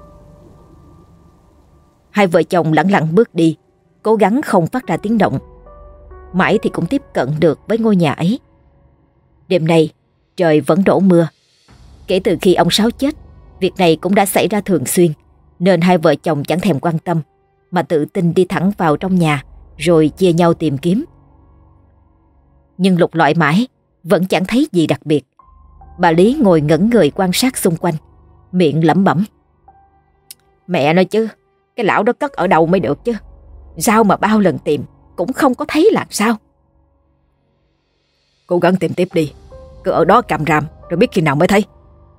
Hai vợ chồng lẳng lặng bước đi, cố gắng không phát ra tiếng động. Mãi thì cũng tiếp cận được với ngôi nhà ấy. Đêm nay trời vẫn đổ mưa. Kể từ khi ông Sáu chết, việc này cũng đã xảy ra thường xuyên, nên hai vợ chồng chẳng thèm quan tâm, mà tự tin đi thẳng vào trong nhà rồi chia nhau tìm kiếm. Nhưng lục lọi mãi vẫn chẳng thấy gì đặc biệt. Bà Lý ngồi ngẩn người quan sát xung quanh, miệng lẩm bẩm: Mẹ nói chứ, cái lão đó cất ở đâu mới được chứ. Sao mà bao lần tìm cũng không có thấy là sao? Cố gắng tìm tiếp đi, cứ ở đó càm ràm rồi biết khi nào mới thấy.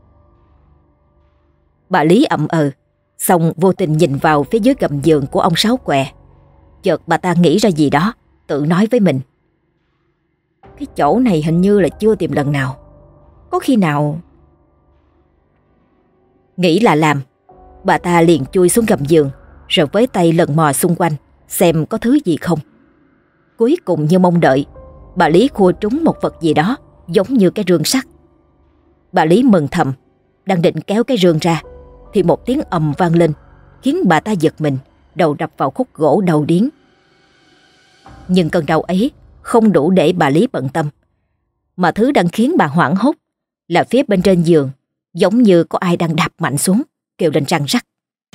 Bà Lý ậm xong vô tình nhìn vào phía dưới gầm giường của ông Sáu què. Chợt bà ta nghĩ ra gì đó, tự nói với mình: Cái chỗ này hình như là chưa tìm lần nào. Có khi nào... Nghĩ là làm, bà ta liền chui xuống gầm giường, rồi với tay lần mò xung quanh xem có thứ gì không. Cuối cùng như mong đợi, bà Lý khua trúng một vật gì đó giống như cái rương sắt. Bà Lý mừng thầm, đang định kéo cái rương ra thì một tiếng ầm vang lên, khiến bà ta giật mình, đầu đập vào khúc gỗ đầu điếng. Nhưng cơn đau ấy không đủ để bà Lý bận tâm, mà thứ đang khiến bà hoảng hốt là phía bên trên giường giống như có ai đang đạp mạnh xuống, kêu lên răng rắc.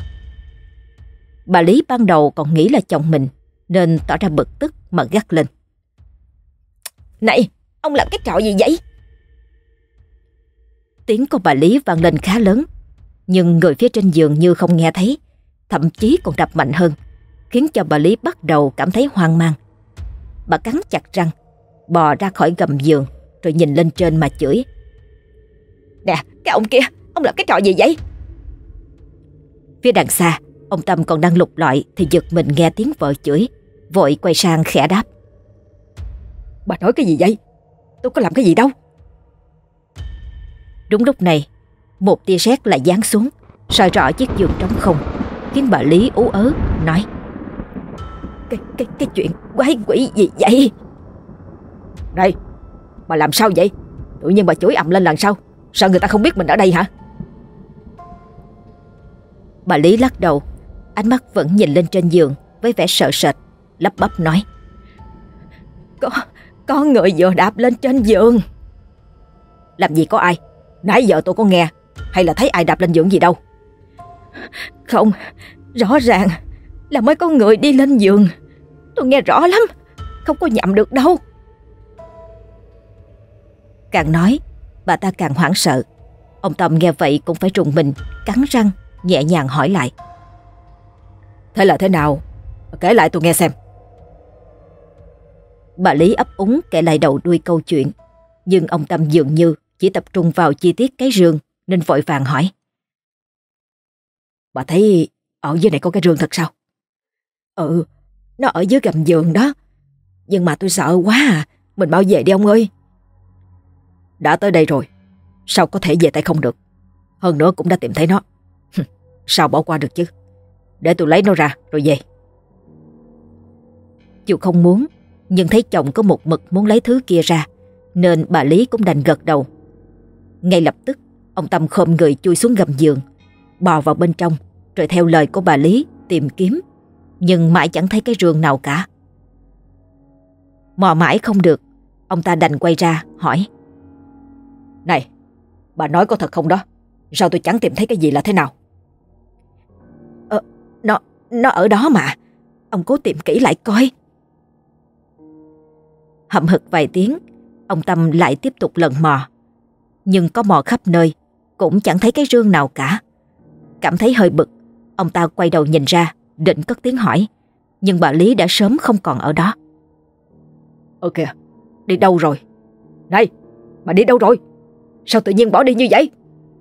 Bà Lý ban đầu còn nghĩ là chồng mình nên tỏ ra bực tức mà gắt lên: Này, ông làm cái trò gì vậy? Tiếng của bà Lý vang lên khá lớn, nhưng người phía trên giường như không nghe thấy, thậm chí còn đập mạnh hơn, khiến cho bà Lý bắt đầu cảm thấy hoang mang. Bà cắn chặt răng, bò ra khỏi gầm giường rồi nhìn lên trên mà chửi: Nè, cái ông kia, ông làm cái trò gì vậy? Phía đằng xa, ông Tâm còn đang lục lọi thì giật mình nghe tiếng vợ chửi, vội quay sang khẽ đáp: Bà nói cái gì vậy? Tôi có làm cái gì đâu. Đúng lúc này, một tia sét lại giáng xuống, soi rõ chiếc giường trống không, khiến bà Lý ú ớ nói: Cái chuyện quái quỷ gì vậy? Này, bà làm sao vậy? Tự nhiên bà chửi ầm lên lần sau. Sợ người ta không biết mình ở đây hả? Bà Lý lắc đầu, ánh mắt vẫn nhìn lên trên giường với vẻ sợ sệt, lắp bắp nói: Có người vừa đạp lên trên giường. Làm gì có ai? Nãy giờ tôi có nghe hay là thấy ai đạp lên giường gì đâu? Không, rõ ràng là mới có người đi lên giường. Tôi nghe rõ lắm, không có nhầm được đâu. Càng nói, bà ta càng hoảng sợ. Ông Tâm nghe vậy cũng phải rùng mình, cắn răng, nhẹ nhàng hỏi lại: Thế là thế nào? Kể lại tôi nghe xem. Bà Lý ấp úng kể lại đầu đuôi câu chuyện, nhưng ông Tâm dường như chỉ tập trung vào chi tiết cái giường nên vội vàng hỏi: Bà thấy ở dưới này có cái giường thật sao? Ừ, nó ở dưới gầm giường đó. Nhưng mà tôi sợ quá à. Mình mau về đi ông ơi. Đã tới đây rồi, sao có thể về tay không được? Hơn nữa cũng đã tìm thấy nó. Sao bỏ qua được chứ? Để tôi lấy nó ra rồi về. Dù không muốn, nhưng thấy chồng có một mực muốn lấy thứ kia ra, nên bà Lý cũng đành gật đầu. Ngay lập tức, ông Tâm khom người chui xuống gầm giường, bò vào bên trong, rồi theo lời của bà Lý tìm kiếm, nhưng mãi chẳng thấy cái giường nào cả. Mò mãi không được, ông ta đành quay ra hỏi: Này, bà nói có thật không đó? Sao tôi chẳng tìm thấy cái gì là thế nào? Nó ở đó mà. Ông cố tìm kỹ lại coi. Hậm hực vài tiếng, ông Tâm lại tiếp tục lần mò. Nhưng có mò khắp nơi, cũng chẳng thấy cái rương nào cả. Cảm thấy hơi bực, ông ta quay đầu nhìn ra, định cất tiếng hỏi, nhưng bà Lý đã sớm không còn ở đó. Ok, đi đâu rồi? Này, bà đi đâu rồi? Sao tự nhiên bỏ đi như vậy?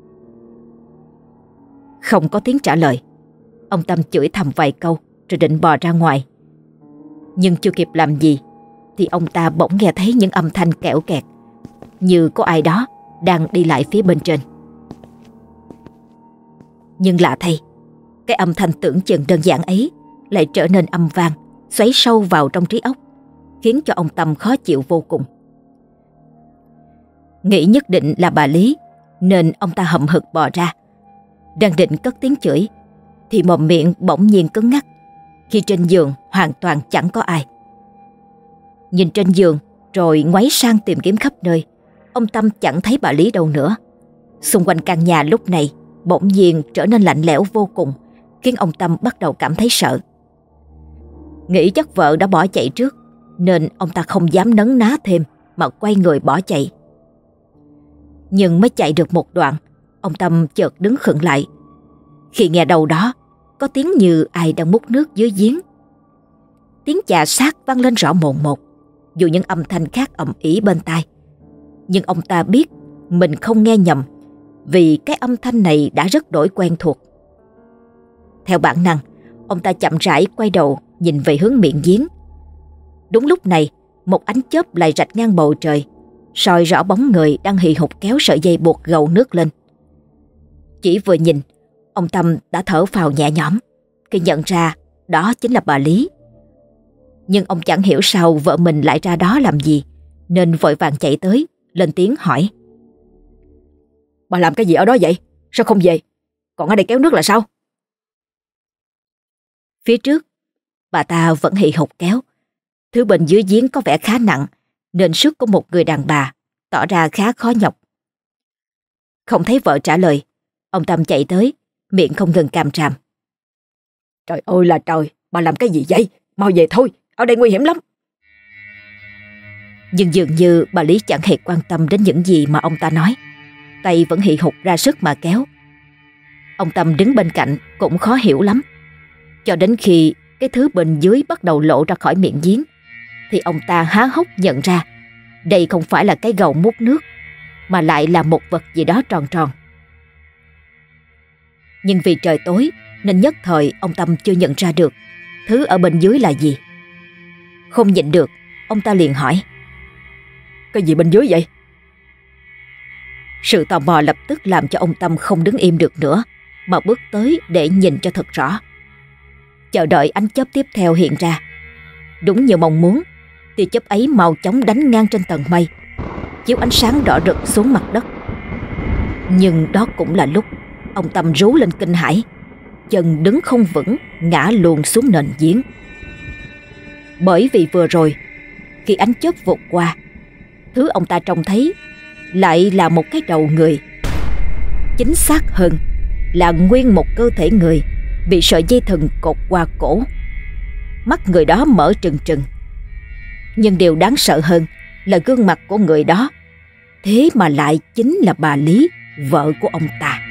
Không có tiếng trả lời. Ông Tâm chửi thầm vài câu rồi định bò ra ngoài. Nhưng chưa kịp làm gì thì ông ta bỗng nghe thấy những âm thanh kẽo kẹt, như có ai đó đang đi lại phía bên trên. Nhưng lạ thay, cái âm thanh tưởng chừng đơn giản ấy lại trở nên âm vang, xoáy sâu vào trong trí óc, khiến cho ông Tâm khó chịu vô cùng. Nghĩ nhất định là bà Lý, nên ông ta hậm hực bò ra. Đang định cất tiếng chửi thì mồm miệng bỗng nhiên cứng ngắc, khi trên giường hoàn toàn chẳng có ai. Nhìn trên giường rồi ngoáy sang tìm kiếm khắp nơi, ông Tâm chẳng thấy bà Lý đâu nữa. Xung quanh căn nhà lúc này bỗng nhiên trở nên lạnh lẽo vô cùng, khiến ông Tâm bắt đầu cảm thấy sợ. Nghĩ chắc vợ đã bỏ chạy trước, nên ông ta không dám nấn ná thêm mà quay người bỏ chạy. Nhưng mới chạy được một đoạn, ông Tâm chợt đứng khựng lại khi nghe đâu đó có tiếng như ai đang múc nước dưới giếng. Tiếng chà xát vang lên rõ mồn một, dù những âm thanh khác ầm ĩ bên tai. Nhưng ông ta biết mình không nghe nhầm, vì cái âm thanh này đã rất đổi quen thuộc. Theo bản năng, ông ta chậm rãi quay đầu nhìn về hướng miệng giếng. Đúng lúc này, một ánh chớp lại rạch ngang bầu trời, soi rõ bóng người đang hì hục kéo sợi dây buộc gầu nước lên. Chỉ vừa nhìn, ông Tâm đã thở phào nhẹ nhõm khi nhận ra đó chính là bà Lý. Nhưng ông chẳng hiểu sao vợ mình lại ra đó làm gì, nên vội vàng chạy tới, lên tiếng hỏi: Bà làm cái gì ở đó vậy? Sao không về? Còn ở đây kéo nước là sao? Phía trước, bà ta vẫn hì hục kéo. Thứ bên dưới giếng có vẻ khá nặng, nên sức của một người đàn bà tỏ ra khá khó nhọc. Không thấy vợ trả lời, ông Tâm chạy tới, miệng không ngừng càm ràm: Trời ơi là trời, bà làm cái gì vậy? Mau về thôi, ở đây nguy hiểm lắm. Nhưng dường như bà Lý chẳng hề quan tâm đến những gì mà ông ta nói, tay vẫn hì hục ra sức mà kéo. Ông Tâm đứng bên cạnh cũng khó hiểu lắm, cho đến khi cái thứ bên dưới bắt đầu lộ ra khỏi miệng giếng thì ông ta há hốc nhận ra đây không phải là cái gầu múc nước, mà lại là một vật gì đó tròn tròn. Nhưng vì trời tối nên nhất thời ông Tâm chưa nhận ra được thứ ở bên dưới là gì. Không nhịn được, ông ta liền hỏi: Cái gì bên dưới vậy? Sự tò mò lập tức làm cho ông Tâm không đứng im được nữa, mà bước tới để nhìn cho thật rõ. Chờ đợi ánh chớp tiếp theo hiện ra Đúng như mong muốn, tia chớp ấy mau chóng đánh ngang trên tầng mây, chiếu ánh sáng đỏ rực xuống mặt đất. Nhưng đó cũng là lúc ông Tâm rú lên kinh hãi, chân đứng không vững, ngã luồn xuống nền giếng. Bởi vì vừa rồi, khi ánh chớp vụt qua, thứ ông ta trông thấy lại là một cái đầu người. Chính xác hơn là nguyên một cơ thể người bị sợi dây thừng cột qua cổ. Mắt người đó mở trừng trừng. Nhưng điều đáng sợ hơn là gương mặt của người đó, thế mà lại chính là bà Lý, vợ của ông ta.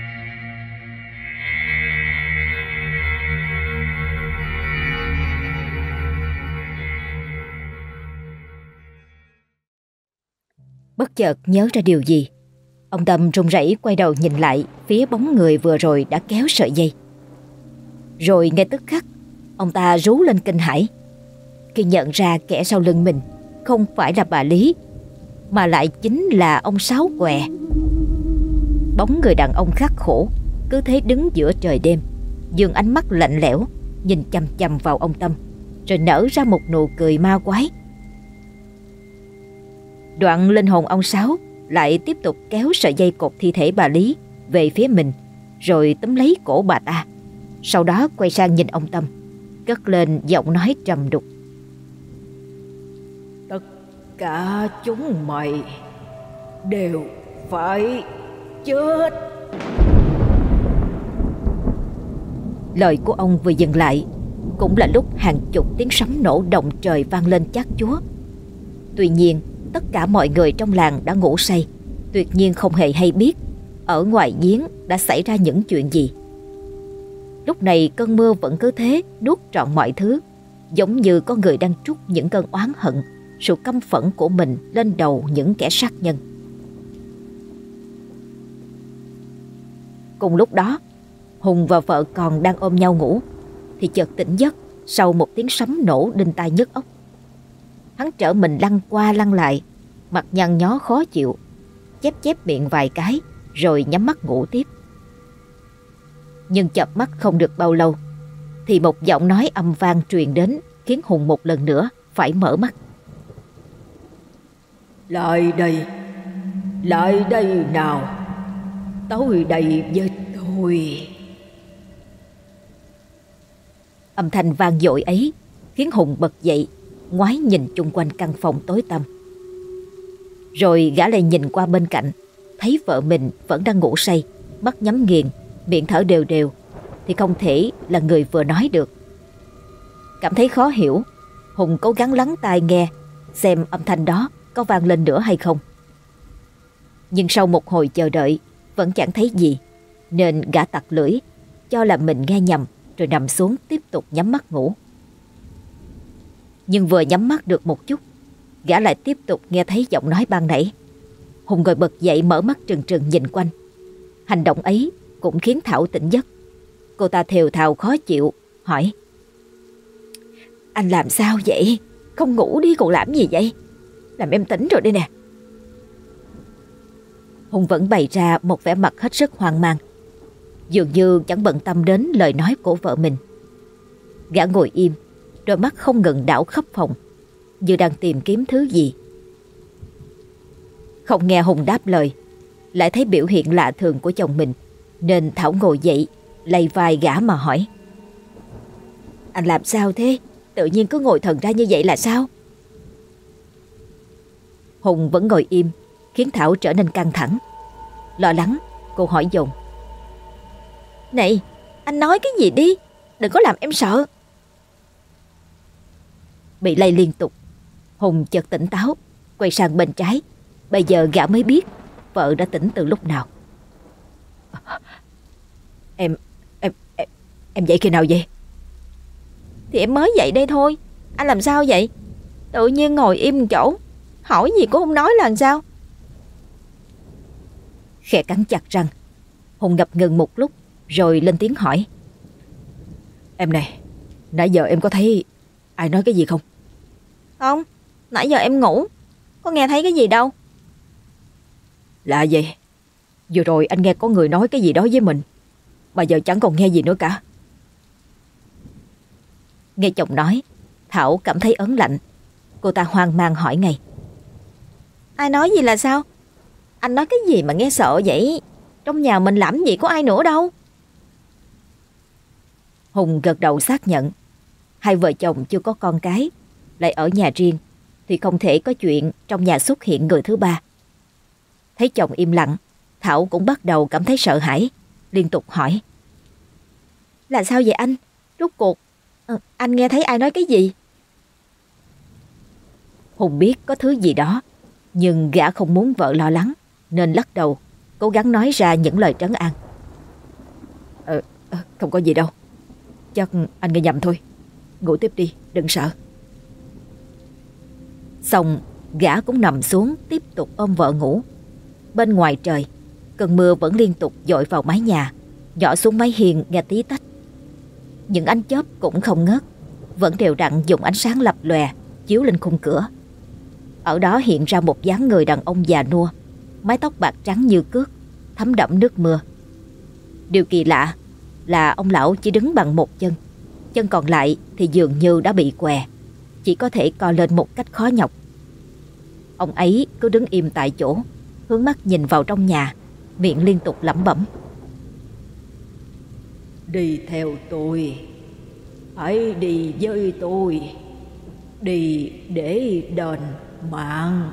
Bất chợt nhớ ra điều gì, ông Tâm run rẩy quay đầu nhìn lại phía bóng người vừa rồi đã kéo sợi dây. Rồi ngay tức khắc, ông ta rú lên kinh hãi khi nhận ra kẻ sau lưng mình không phải là bà Lý, mà lại chính là ông Sáu Què. Bóng người đàn ông khắc khổ cứ thế đứng giữa trời đêm, dường ánh mắt lạnh lẽo nhìn chằm chằm vào ông Tâm, rồi nở ra một nụ cười ma quái. Đoạn linh hồn ông Sáu lại tiếp tục kéo sợi dây cột thi thể bà Lý về phía mình, rồi túm lấy cổ bà ta. Sau đó quay sang nhìn ông Tâm, cất lên giọng nói trầm đục: Tất cả chúng mày đều phải chết. Lời của ông vừa dừng lại, cũng là lúc hàng chục tiếng sấm nổ động trời vang lên chát chúa. Tuy nhiên, tất cả mọi người trong làng đã ngủ say, tuyệt nhiên không hề hay biết ở ngoài giếng đã xảy ra những chuyện gì. Lúc này cơn mưa vẫn cứ thế nuốt trọn mọi thứ, giống như có người đang trút những cơn oán hận, sự căm phẫn của mình lên đầu những kẻ sát nhân. Cùng lúc đó, Hùng và vợ còn đang ôm nhau ngủ thì chợt tỉnh giấc sau một tiếng sấm nổ đinh tai nhức óc. Hắn trở mình lăn qua lăn lại, mặt nhăn nhó khó chịu, chép chép miệng vài cái rồi nhắm mắt ngủ tiếp. Nhưng chợp mắt không được bao lâu thì một giọng nói âm vang truyền đến, khiến Hùng một lần nữa phải mở mắt. Lại đây nào, tới đây với tôi. Âm thanh vang dội ấy khiến Hùng bật dậy, ngoái nhìn chung quanh căn phòng tối tăm. Rồi gã lại nhìn qua bên cạnh, thấy vợ mình vẫn đang ngủ say, mắt nhắm nghiền, miệng thở đều đều, thì không thể là người vừa nói được. Cảm thấy khó hiểu, Hùng cố gắng lắng tai nghe xem âm thanh đó có vang lên nữa hay không. Nhưng sau một hồi chờ đợi vẫn chẳng thấy gì, nên gã tặc lưỡi, cho là mình nghe nhầm, rồi nằm xuống tiếp tục nhắm mắt ngủ. Nhưng vừa nhắm mắt được một chút, gã lại tiếp tục nghe thấy giọng nói ban nãy. Hùng ngồi bật dậy, mở mắt trừng trừng nhìn quanh. Hành động ấy cũng khiến Thảo tỉnh giấc. Cô ta thều thào khó chịu, hỏi: Anh làm sao vậy? Không ngủ đi còn làm gì vậy? Làm em tỉnh rồi đây nè. Hùng vẫn bày ra một vẻ mặt hết sức hoang mang, dường như chẳng bận tâm đến lời nói của vợ mình. Gã ngồi im, đôi mắt không ngừng đảo khắp phòng, như đang tìm kiếm thứ gì. Không nghe Hùng đáp lời, lại thấy biểu hiện lạ thường của chồng mình, nên Thảo ngồi dậy, lay vai gã mà hỏi: Anh làm sao thế? Tự nhiên cứ ngồi thần ra như vậy là sao? Hùng vẫn ngồi im, khiến Thảo trở nên căng thẳng. Lo lắng, cô hỏi dồn: Này, anh nói cái gì đi, đừng có làm em sợ. Bị lay liên tục, Hùng chợt tỉnh táo, quay sang bên trái. Bây giờ gã mới biết vợ đã tỉnh từ lúc nào. Em dậy khi nào vậy? Thì em mới dậy đây thôi. Anh làm sao vậy? Tự nhiên ngồi im một chỗ, hỏi gì cũng không nói là làm sao? Khẽ cắn chặt răng, Hùng ngập ngừng một lúc rồi lên tiếng hỏi: Em này, nãy giờ em có thấy ai nói cái gì không? Không, nãy giờ em ngủ, có nghe thấy cái gì đâu. Lạ vậy, vừa rồi anh nghe có người nói cái gì đó với mình, mà giờ chẳng còn nghe gì nữa cả. Nghe chồng nói, Thảo cảm thấy ớn lạnh. Cô ta hoang mang hỏi ngay. Ai nói gì là sao? Anh nói cái gì mà nghe sợ vậy? Trong nhà mình làm gì có ai nữa đâu. Hùng gật đầu xác nhận. Hai vợ chồng chưa có con cái, lại ở nhà riêng, thì không thể có chuyện trong nhà xuất hiện người thứ ba. Thấy chồng im lặng, Thảo cũng bắt đầu cảm thấy sợ hãi, liên tục hỏi. Là sao vậy anh? Rốt cuộc anh nghe thấy ai nói cái gì? Hùng biết có thứ gì đó, nhưng gã không muốn vợ lo lắng, nên lắc đầu, cố gắng nói ra những lời trấn an. Không có gì đâu. Chắc anh nghe nhầm thôi. Ngủ tiếp đi, đừng sợ. Xong, gã cũng nằm xuống tiếp tục ôm vợ ngủ. Bên ngoài trời, cơn mưa vẫn liên tục dội vào mái nhà, nhỏ xuống mái hiên nghe tí tách. Những ánh chớp cũng không ngớt, vẫn đều đặn dùng ánh sáng lập lòe chiếu lên khung cửa. Ở đó hiện ra một dáng người đàn ông già nua, mái tóc bạc trắng như cước, thấm đẫm nước mưa. Điều kỳ lạ là ông lão chỉ đứng bằng một chân, chân còn lại thì dường như đã bị què, chỉ có thể co lên một cách khó nhọc. Ông ấy cứ đứng im tại chỗ, hướng mắt nhìn vào trong nhà, miệng liên tục lẩm bẩm. Đi theo tôi, hãy đi với tôi, đi để đền mạng.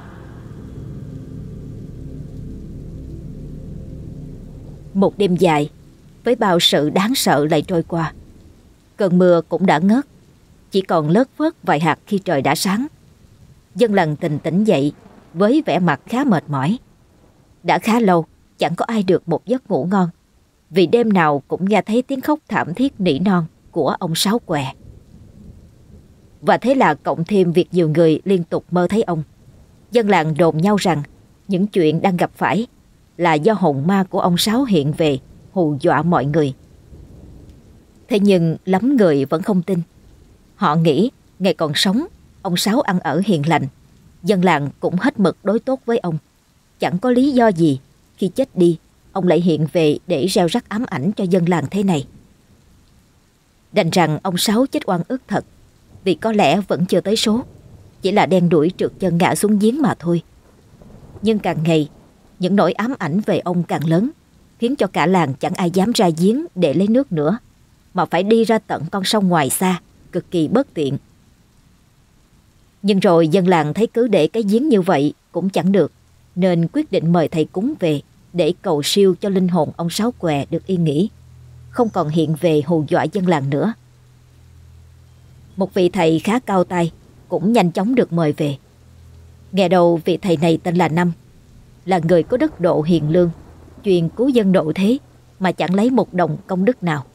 Một đêm dài với bao sự đáng sợ lại trôi qua. Cơn mưa cũng đã ngớt, chỉ còn lất phất vài hạt khi trời đã sáng. Dân làng Tình tỉnh dậy với vẻ mặt khá mệt mỏi. Đã khá lâu chẳng có ai được một giấc ngủ ngon, vì đêm nào cũng nghe thấy tiếng khóc thảm thiết nỉ non của ông Sáu Què. Và thế là cộng thêm việc nhiều người liên tục mơ thấy ông, dân làng đồn nhau rằng những chuyện đang gặp phải là do hồn ma của ông Sáu hiện về hù dọa mọi người. Thế nhưng lắm người vẫn không tin. Họ nghĩ ngày còn sống, ông Sáu ăn ở hiền lành, dân làng cũng hết mực đối tốt với ông. Chẳng có lý do gì khi chết đi ông lại hiện về để gieo rắc ám ảnh cho dân làng thế này. Đành rằng ông Sáu chết oan ức thật, vì có lẽ vẫn chưa tới số, chỉ là đen đuổi trượt chân ngã xuống giếng mà thôi. Nhưng càng ngày, những nỗi ám ảnh về ông càng lớn, khiến cho cả làng chẳng ai dám ra giếng để lấy nước nữa, mà phải đi ra tận con sông ngoài xa, cực kỳ bất tiện. Nhưng rồi dân làng thấy cứ để cái giếng như vậy cũng chẳng được, nên quyết định mời thầy cúng về để cầu siêu cho linh hồn ông Sáu Què được yên nghỉ, không còn hiện về hù dọa dân làng nữa. Một vị thầy khá cao tay cũng nhanh chóng được mời về. Nghe đầu vị thầy này tên là Năm, là người có đức độ hiền lương, chuyên cứu dân độ thế mà chẳng lấy một đồng công đức nào.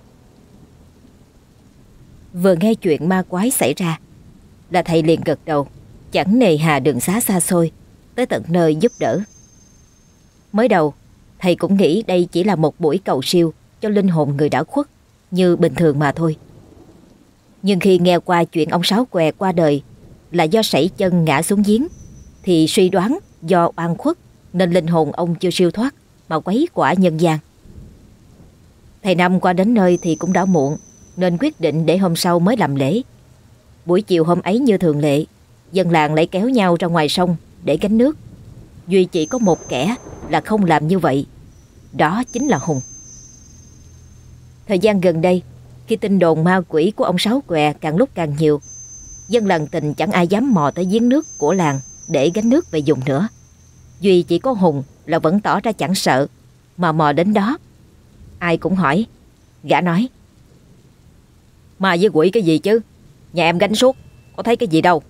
Vừa nghe chuyện ma quái xảy ra là thầy liền gật đầu, chẳng nề hà đường xá xa xôi tới tận nơi giúp đỡ. Mới đầu thầy cũng nghĩ đây chỉ là một buổi cầu siêu cho linh hồn người đã khuất như bình thường mà thôi. Nhưng khi nghe qua chuyện ông Sáu Què qua đời là do sẩy chân ngã xuống giếng, thì suy đoán do oan khuất nên linh hồn ông chưa siêu thoát mà quấy quả nhân gian. Thầy Năm qua đến nơi thì cũng đã muộn, nên quyết định để hôm sau mới làm lễ. Buổi chiều hôm ấy như thường lệ, dân làng lại kéo nhau ra ngoài sông để gánh nước. Duy chỉ có một kẻ là không làm như vậy, đó chính là Hùng. Thời gian gần đây, khi tin đồn ma quỷ của ông Sáu Què càng lúc càng nhiều, dân làng Tình chẳng ai dám mò tới giếng nước của làng để gánh nước về dùng nữa. Duy chỉ có Hùng là vẫn tỏ ra chẳng sợ, mà mò đến đó. Ai cũng hỏi. Gã nói: Ma với quỷ cái gì chứ, nhà em gánh suốt, có thấy cái gì đâu.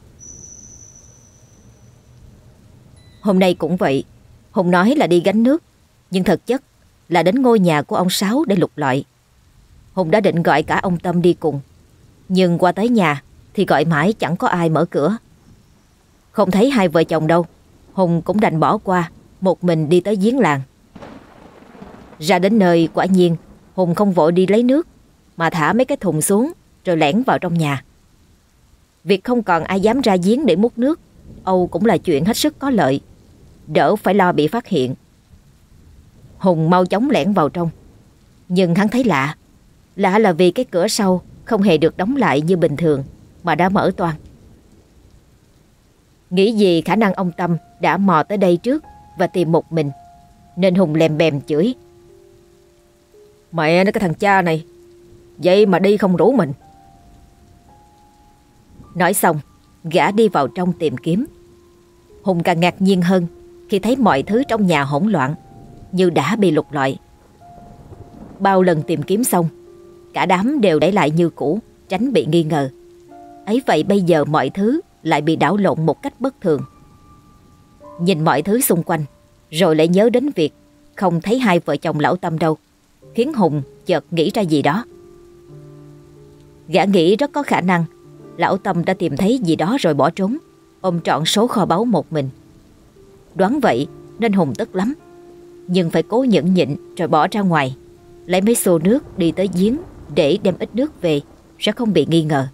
Hôm nay cũng vậy, Hùng nói là đi gánh nước, nhưng thực chất là đến ngôi nhà của ông Sáu để lục lọi. Hùng đã định gọi cả ông Tâm đi cùng, nhưng qua tới nhà thì gọi mãi chẳng có ai mở cửa. Không thấy hai vợ chồng đâu, Hùng cũng đành bỏ qua, một mình đi tới giếng làng. Ra đến nơi quả nhiên Hùng không vội đi lấy nước, mà thả mấy cái thùng xuống rồi lẻn vào trong nhà. Việc không còn ai dám ra giếng để múc nước, Âu cũng là chuyện hết sức có lợi, đỡ phải lo bị phát hiện. Hùng mau chóng lẻn vào trong, nhưng hắn thấy lạ. Lạ là vì cái cửa sau không hề được đóng lại như bình thường, mà đã mở toang. Nghĩ gì khả năng ông Tâm đã mò tới đây trước và tìm một mình, nên Hùng lèm bèm chửi: Mẹ nó, cái thằng cha này, vậy mà đi không rủ mình. Nói xong, gã đi vào trong tìm kiếm. Hùng càng ngạc nhiên hơn khi thấy mọi thứ trong nhà hỗn loạn, như đã bị lục lọi. Bao lần tìm kiếm xong, cả đám đều để lại như cũ, tránh bị nghi ngờ. Ấy vậy bây giờ mọi thứ lại bị đảo lộn một cách bất thường. Nhìn mọi thứ xung quanh, rồi lại nhớ đến việc không thấy hai vợ chồng lão Tâm đâu, khiến Hùng chợt nghĩ ra gì đó. Gã nghĩ rất có khả năng lão Tâm đã tìm thấy gì đó rồi bỏ trốn, ôm trọn số kho báu một mình. Đoán vậy nên Hùng tức lắm, nhưng phải cố nhẫn nhịn rồi bỏ ra ngoài, lấy mấy xô nước đi tới giếng để đem ít nước về, sẽ không bị nghi ngờ.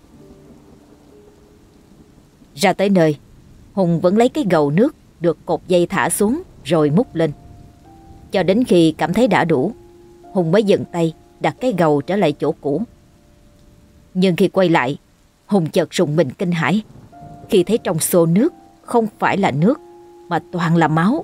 Ra tới nơi, Hùng vẫn lấy cái gầu nước được cột dây thả xuống rồi múc lên. Cho đến khi cảm thấy đã đủ, Hùng mới dừng tay đặt cái gầu trở lại chỗ cũ. Nhưng khi quay lại, Hùng chợt rùng mình kinh hãi khi thấy trong xô nước không phải là nước mà toàn là máu.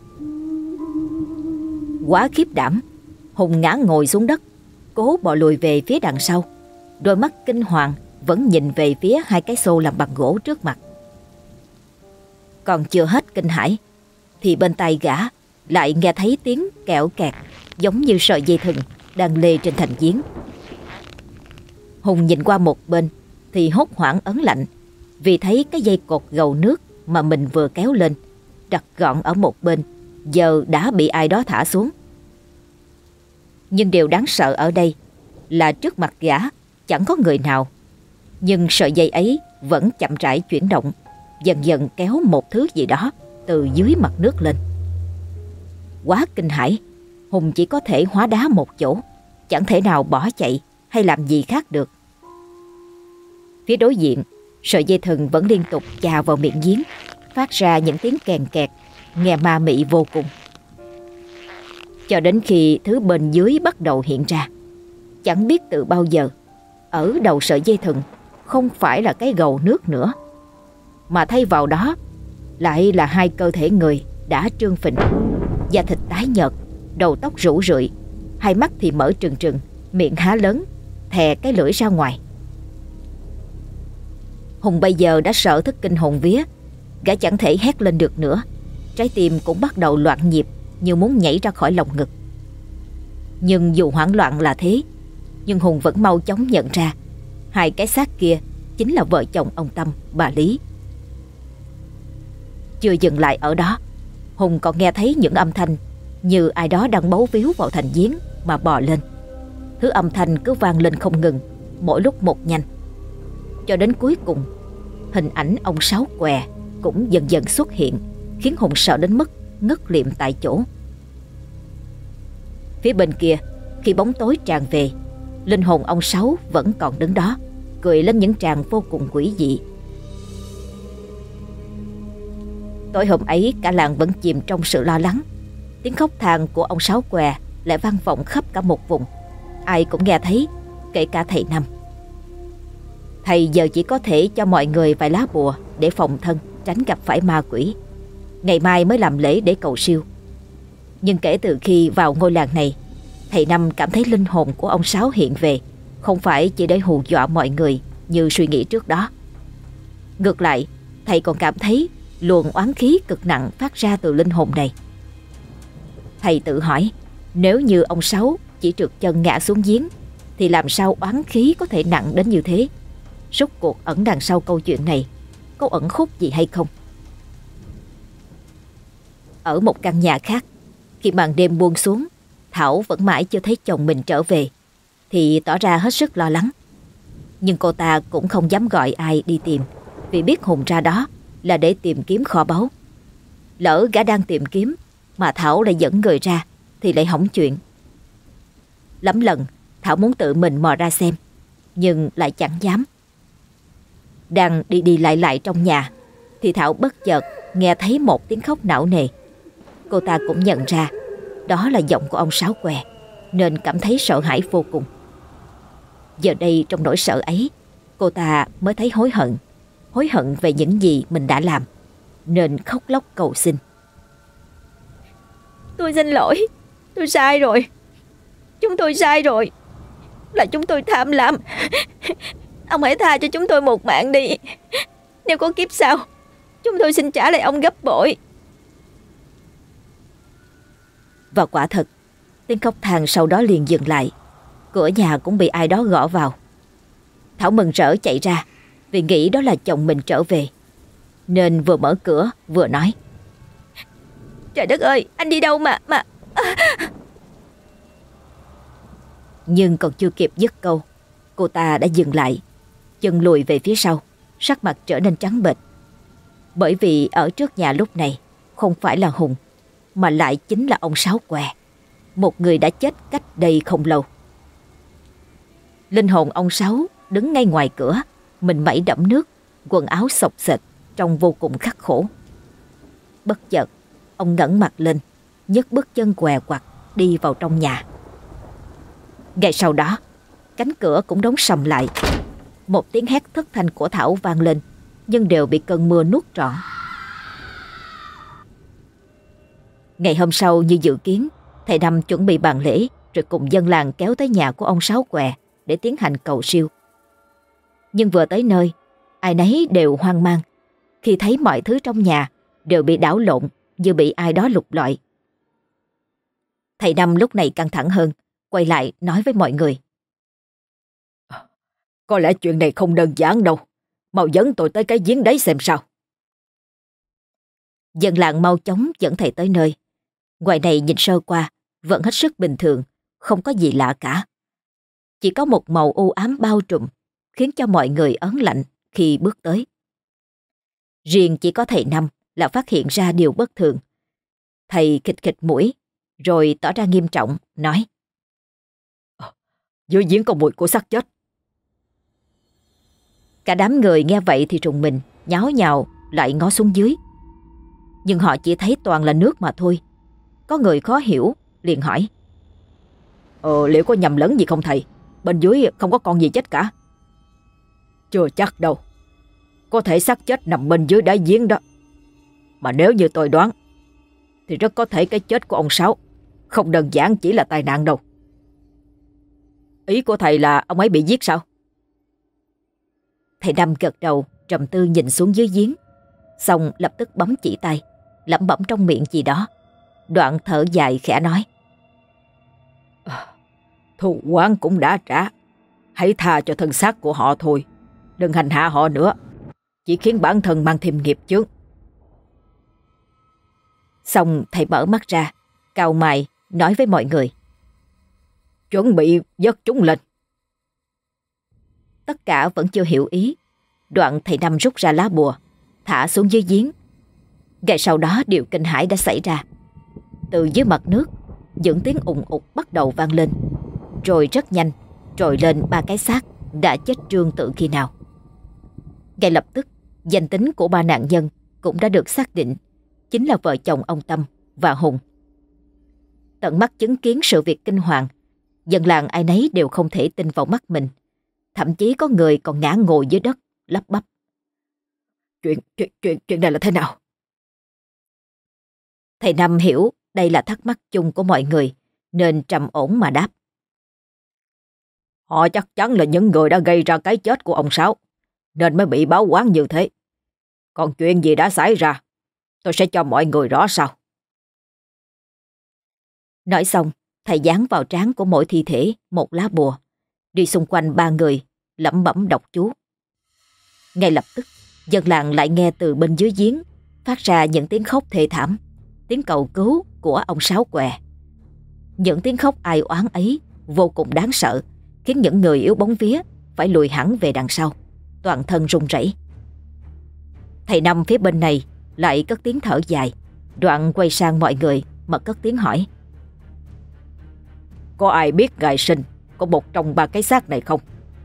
Quá khiếp đảm, Hùng ngã ngồi xuống đất, cố bò lùi về phía đằng sau. Đôi mắt kinh hoàng vẫn nhìn về phía hai cái xô làm bằng gỗ trước mặt. Còn chưa hết kinh hãi thì bên tai gã lại nghe thấy tiếng kẹo kẹt, giống như sợi dây thừng đang lê trên thành giếng. Hùng nhìn qua một bên thì hốt hoảng ớn lạnh, vì thấy cái dây cột gầu nước mà mình vừa kéo lên, đặt gọn ở một bên, giờ đã bị ai đó thả xuống. Nhưng điều đáng sợ ở đây là trước mặt gã chẳng có người nào, nhưng sợi dây ấy vẫn chậm rãi chuyển động, dần dần kéo một thứ gì đó từ dưới mặt nước lên. Quá kinh hãi, Hùng chỉ có thể hóa đá một chỗ, chẳng thể nào bỏ chạy hay làm gì khác được. Phía đối diện, sợi dây thừng vẫn liên tục chà vào miệng giếng, phát ra những tiếng kèn kẹt, nghe ma mị vô cùng. Cho đến khi thứ bên dưới bắt đầu hiện ra. Chẳng biết từ bao giờ, ở đầu sợi dây thừng không phải là cái gầu nước nữa, mà thay vào đó lại là hai cơ thể người đã trương phình, da thịt tái nhợt, đầu tóc rủ rượi, hai mắt thì mở trừng trừng, miệng há lớn, thè cái lưỡi ra ngoài. Hùng bây giờ đã sợ thất kinh hồn vía, gã chẳng thể hét lên được nữa, trái tim cũng bắt đầu loạn nhịp như muốn nhảy ra khỏi lồng ngực. Nhưng dù hoảng loạn là thế, nhưng Hùng vẫn mau chóng nhận ra hai cái xác kia chính là vợ chồng ông Tâm, bà Lý. Chưa dừng lại ở đó, Hùng còn nghe thấy những âm thanh như ai đó đang bấu víu vào thành giếng mà bò lên. Thứ âm thanh cứ vang lên không ngừng, mỗi lúc một nhanh. Cho đến cuối cùng, hình ảnh ông Sáu Què cũng dần dần xuất hiện, khiến Hùng sợ đến mức ngất liệm tại chỗ. Phía bên kia, khi bóng tối tràn về, linh hồn ông Sáu vẫn còn đứng đó, cười lên những tràng vô cùng quỷ dị. Tối hôm ấy cả làng vẫn chìm trong sự lo lắng. Tiếng khóc than của ông Sáu Què lại vang vọng khắp cả một vùng. Ai cũng nghe thấy, kể cả thầy Năm. Thầy giờ chỉ có thể cho mọi người vài lá bùa để phòng thân, tránh gặp phải ma quỷ. Ngày mai mới làm lễ để cầu siêu. Nhưng kể từ khi vào ngôi làng này, thầy Năm cảm thấy linh hồn của ông Sáu hiện về, không phải chỉ để hù dọa mọi người như suy nghĩ trước đó. Ngược lại, thầy còn cảm thấy luồng oán khí cực nặng phát ra từ linh hồn này. Thầy tự hỏi, nếu như ông Sáu chỉ trượt chân ngã xuống giếng, thì làm sao oán khí có thể nặng đến như thế? Rốt cuộc ẩn đằng sau câu chuyện này có ẩn khúc gì hay không? Ở một căn nhà khác, khi màn đêm buông xuống, Thảo vẫn mãi chưa thấy chồng mình trở về, thì tỏ ra hết sức lo lắng. Nhưng cô ta cũng không dám gọi ai đi tìm, vì biết Hùng ra đó là để tìm kiếm kho báu. Lỡ gã đang tìm kiếm mà Thảo lại dẫn người ra thì lại hỏng chuyện. Lắm lần Thảo muốn tự mình mò ra xem, nhưng lại chẳng dám. Đang đi lại trong nhà thì Thảo bất chợt nghe thấy một tiếng khóc não nề. Cô ta cũng nhận ra đó là giọng của ông Sáu Què, nên cảm thấy sợ hãi vô cùng. Giờ đây trong nỗi sợ ấy, cô ta mới thấy hối hận hối hận về những gì mình đã làm, nên khóc lóc cầu xin. Tôi xin lỗi, tôi sai rồi. Chúng tôi sai rồi. Là chúng tôi tham lam. Ông hãy tha cho chúng tôi một mạng đi. Nếu có kiếp sau, chúng tôi xin trả lại ông gấp bội. Và quả thật, tiếng khóc than sau đó liền dừng lại. Cửa nhà cũng bị ai đó gõ vào. Thảo mừng rỡ chạy ra vì nghĩ đó là chồng mình trở về, nên vừa mở cửa vừa nói: Trời đất ơi, anh đi đâu mà... Nhưng còn chưa kịp dứt câu, cô ta đã dừng lại, chân lùi về phía sau, sắc mặt trở nên trắng bệch. Bởi vì ở trước nhà lúc này không phải là Hùng, mà lại chính là ông Sáu Què, một người đã chết cách đây không lâu. Linh hồn ông Sáu đứng ngay ngoài cửa, mình mẩy đẫm nước, quần áo xộc xệch, trông vô cùng khắc khổ. Bất chợt, ông ngẩng mặt lên, nhấc bước chân què quặt đi vào trong nhà. Ngay sau đó, cánh cửa cũng đóng sầm lại. Một tiếng hét thất thanh của Thảo vang lên, nhưng đều bị cơn mưa nuốt trọn. Ngày hôm sau như dự kiến, thầy Năm chuẩn bị bàn lễ rồi cùng dân làng kéo tới nhà của ông Sáu Què để tiến hành cầu siêu. Nhưng vừa tới nơi, ai nấy đều hoang mang khi thấy mọi thứ trong nhà đều bị đảo lộn như bị ai đó lục lọi. Thầy Năm lúc này căng thẳng hơn, quay lại nói với mọi người: Có lẽ chuyện này không đơn giản đâu. Mau dẫn tôi tới cái giếng đấy xem sao. Dân làng mau chóng dẫn thầy tới nơi. Ngoài này nhìn sơ qua vẫn hết sức bình thường, không có gì lạ cả. Chỉ có một màu u ám bao trùm, khiến cho mọi người ớn lạnh khi bước tới. Riêng chỉ có thầy Năm là phát hiện ra điều bất thường. Thầy khịt khịt mũi, rồi tỏ ra nghiêm trọng, nói: Dưới giếng có mùi của xác chết. Cả đám người nghe vậy thì rùng mình, nháo nhào lại ngó xuống dưới. Nhưng họ chỉ thấy toàn là nước mà thôi. Có người khó hiểu, liền hỏi: Liệu có nhầm lẫn gì không thầy? Bên dưới không có con gì chết cả. Chưa chắc đâu. Có thể xác chết nằm bên dưới đáy giếng đó. Mà nếu như tôi đoán, thì rất có thể cái chết của ông Sáu không đơn giản chỉ là tai nạn đâu. Ý của thầy là ông ấy bị giết sao? Thầy Năm gật đầu, trầm tư nhìn xuống dưới giếng, xong lập tức bấm chỉ tay, lẩm bẩm trong miệng gì đó, đoạn thở dài khẽ nói: Thù oán cũng đã trả, hãy tha cho thân xác của họ thôi, đừng hành hạ họ nữa, chỉ khiến bản thân mang thêm nghiệp chướng. Xong thầy mở mắt ra, cau mày nói với mọi người: Chuẩn bị vớt chúng lên. Tất cả vẫn chưa hiểu ý. Đoạn thầy Năm rút ra lá bùa, thả xuống dưới giếng. Ngay sau đó điều kinh hãi đã xảy ra. Từ dưới mặt nước, những tiếng ùng ục bắt đầu vang lên, rồi rất nhanh trồi lên 3 cái xác đã chết trương tự khi nào. Ngay lập tức, danh tính của 3 nạn nhân cũng đã được xác định, chính là vợ chồng ông Tâm và Hùng. Tận mắt chứng kiến sự việc kinh hoàng, dân làng ai nấy đều không thể tin vào mắt mình. Thậm chí có người còn ngã ngồi dưới đất, lắp bắp: Chuyện này là thế nào? Thầy Năm hiểu đây là thắc mắc chung của mọi người, nên trầm ổn mà đáp: Họ chắc chắn là những người đã gây ra cái chết của ông Sáu, nên mới bị báo oán như thế. Còn chuyện gì đã xảy ra, tôi sẽ cho mọi người rõ sau. Nói xong, thầy dán vào trán của mỗi thi thể một lá bùa, đi xung quanh 3 người, lẩm bẩm đọc chú. Ngay lập tức, dân làng lại nghe từ bên dưới giếng phát ra những tiếng khóc thê thảm, tiếng cầu cứu của ông Sáu Què. Những tiếng khóc ai oán ấy vô cùng đáng sợ, khiến những người yếu bóng vía phải lùi hẳn về đằng sau, toàn thân run rẩy. Thầy Năm phía bên này lại cất tiếng thở dài, đoạn quay sang mọi người mà cất tiếng hỏi: Có ai biết ngày sinh có một trong 3 cái xác này không?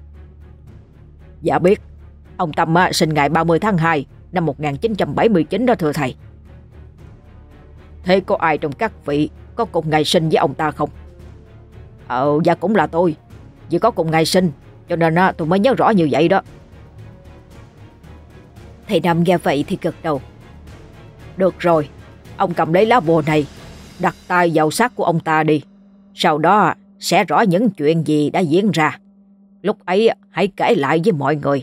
Dạ biết. Ông Tâm sinh ngày 30 tháng 2 năm 1979 đó thưa thầy. Thế có ai trong các vị có cùng ngày sinh với ông ta không? Dạ cũng là tôi. Vì có cùng ngày sinh cho nên tôi mới nhớ rõ như vậy đó. Thầy Năm nghe vậy thì gật đầu. Được rồi, ông cầm lấy lá bùa này, đặt tay vào xác của ông ta đi. Sau đó sẽ rõ những chuyện gì đã diễn ra. Lúc ấy hãy kể lại với mọi người.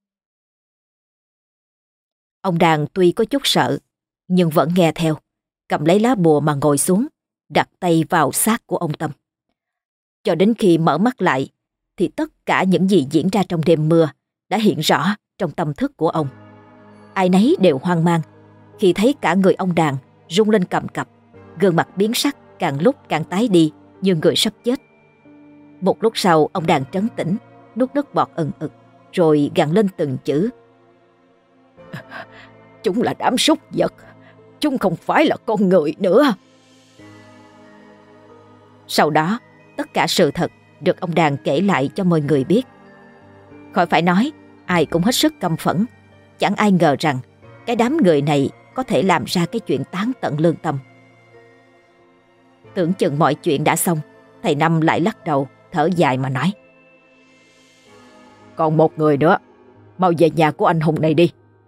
Ông Đàn tuy có chút sợ, nhưng vẫn nghe theo, cầm lấy lá bùa mà ngồi xuống, đặt tay vào xác của ông Tâm. Cho đến khi mở mắt lại, thì tất cả những gì diễn ra trong đêm mưa đã hiện rõ trong tâm thức của ông. Ai nấy đều hoang mang khi thấy cả người ông Đàn rung lên cầm cập, gương mặt biến sắc càng lúc càng tái đi như người sắp chết. Một lúc sau ông Đàn trấn tĩnh, nuốt nước bọt ừng ực, rồi gằn lên từng chữ. Chúng là đám súc vật, chúng không phải là con người nữa. Sau đó, tất cả sự thật được ông Đàn kể lại cho mọi người biết. Khỏi phải nói, ai cũng hết sức căm phẫn. Chẳng ai ngờ rằng cái đám người này có thể làm ra cái chuyện tán tận lương tâm. Tưởng chừng mọi chuyện đã xong, thầy Năm lại lắc đầu, thở dài mà nói. Còn một người nữa, mau về nhà của anh Hùng này đi.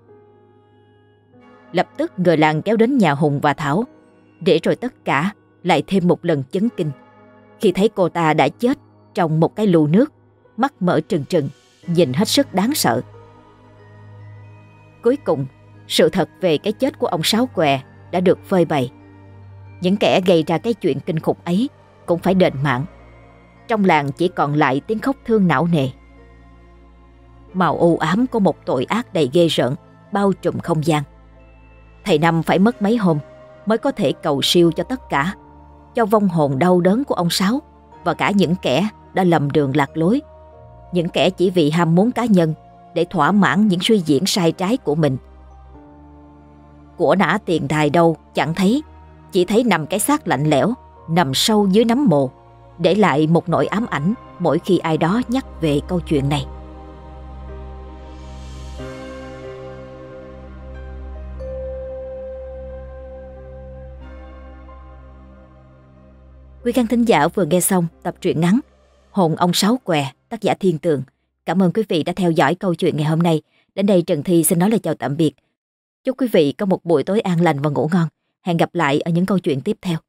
Lập tức người làng kéo đến nhà Hùng và Thảo, để rồi tất cả lại thêm một lần chấn kinh khi thấy cô ta đã chết trong một cái lu nước, mắt mở trừng trừng, nhìn hết sức đáng sợ. Cuối cùng, sự thật về cái chết của ông Sáu Què đã được phơi bày. Những kẻ gây ra cái chuyện kinh khủng ấy cũng phải đền mạng. Trong làng chỉ còn lại tiếng khóc thương não nề. Màu u ám của một tội ác đầy ghê rợn bao trùm không gian. Thầy Năm phải mất mấy hôm mới có thể cầu siêu cho tất cả, cho vong hồn đau đớn của ông Sáu và cả những kẻ đã lầm đường lạc lối, những kẻ chỉ vì ham muốn cá nhân để thỏa mãn những suy diễn sai trái của mình. Của nã tiền tài đâu chẳng thấy, chỉ thấy nằm cái xác lạnh lẽo nằm sâu dưới nấm mồ, để lại một nỗi ám ảnh mỗi khi ai đó nhắc về câu chuyện này. Quý khán thính giả vừa nghe xong tập truyện ngắn Hồn ông Sáu Què, tác giả Thiên Tường. Cảm ơn quý vị đã theo dõi câu chuyện ngày hôm nay. Đến đây Trần Thi xin nói lời chào tạm biệt. Chúc quý vị có một buổi tối an lành và ngủ ngon. Hẹn gặp lại ở những câu chuyện tiếp theo.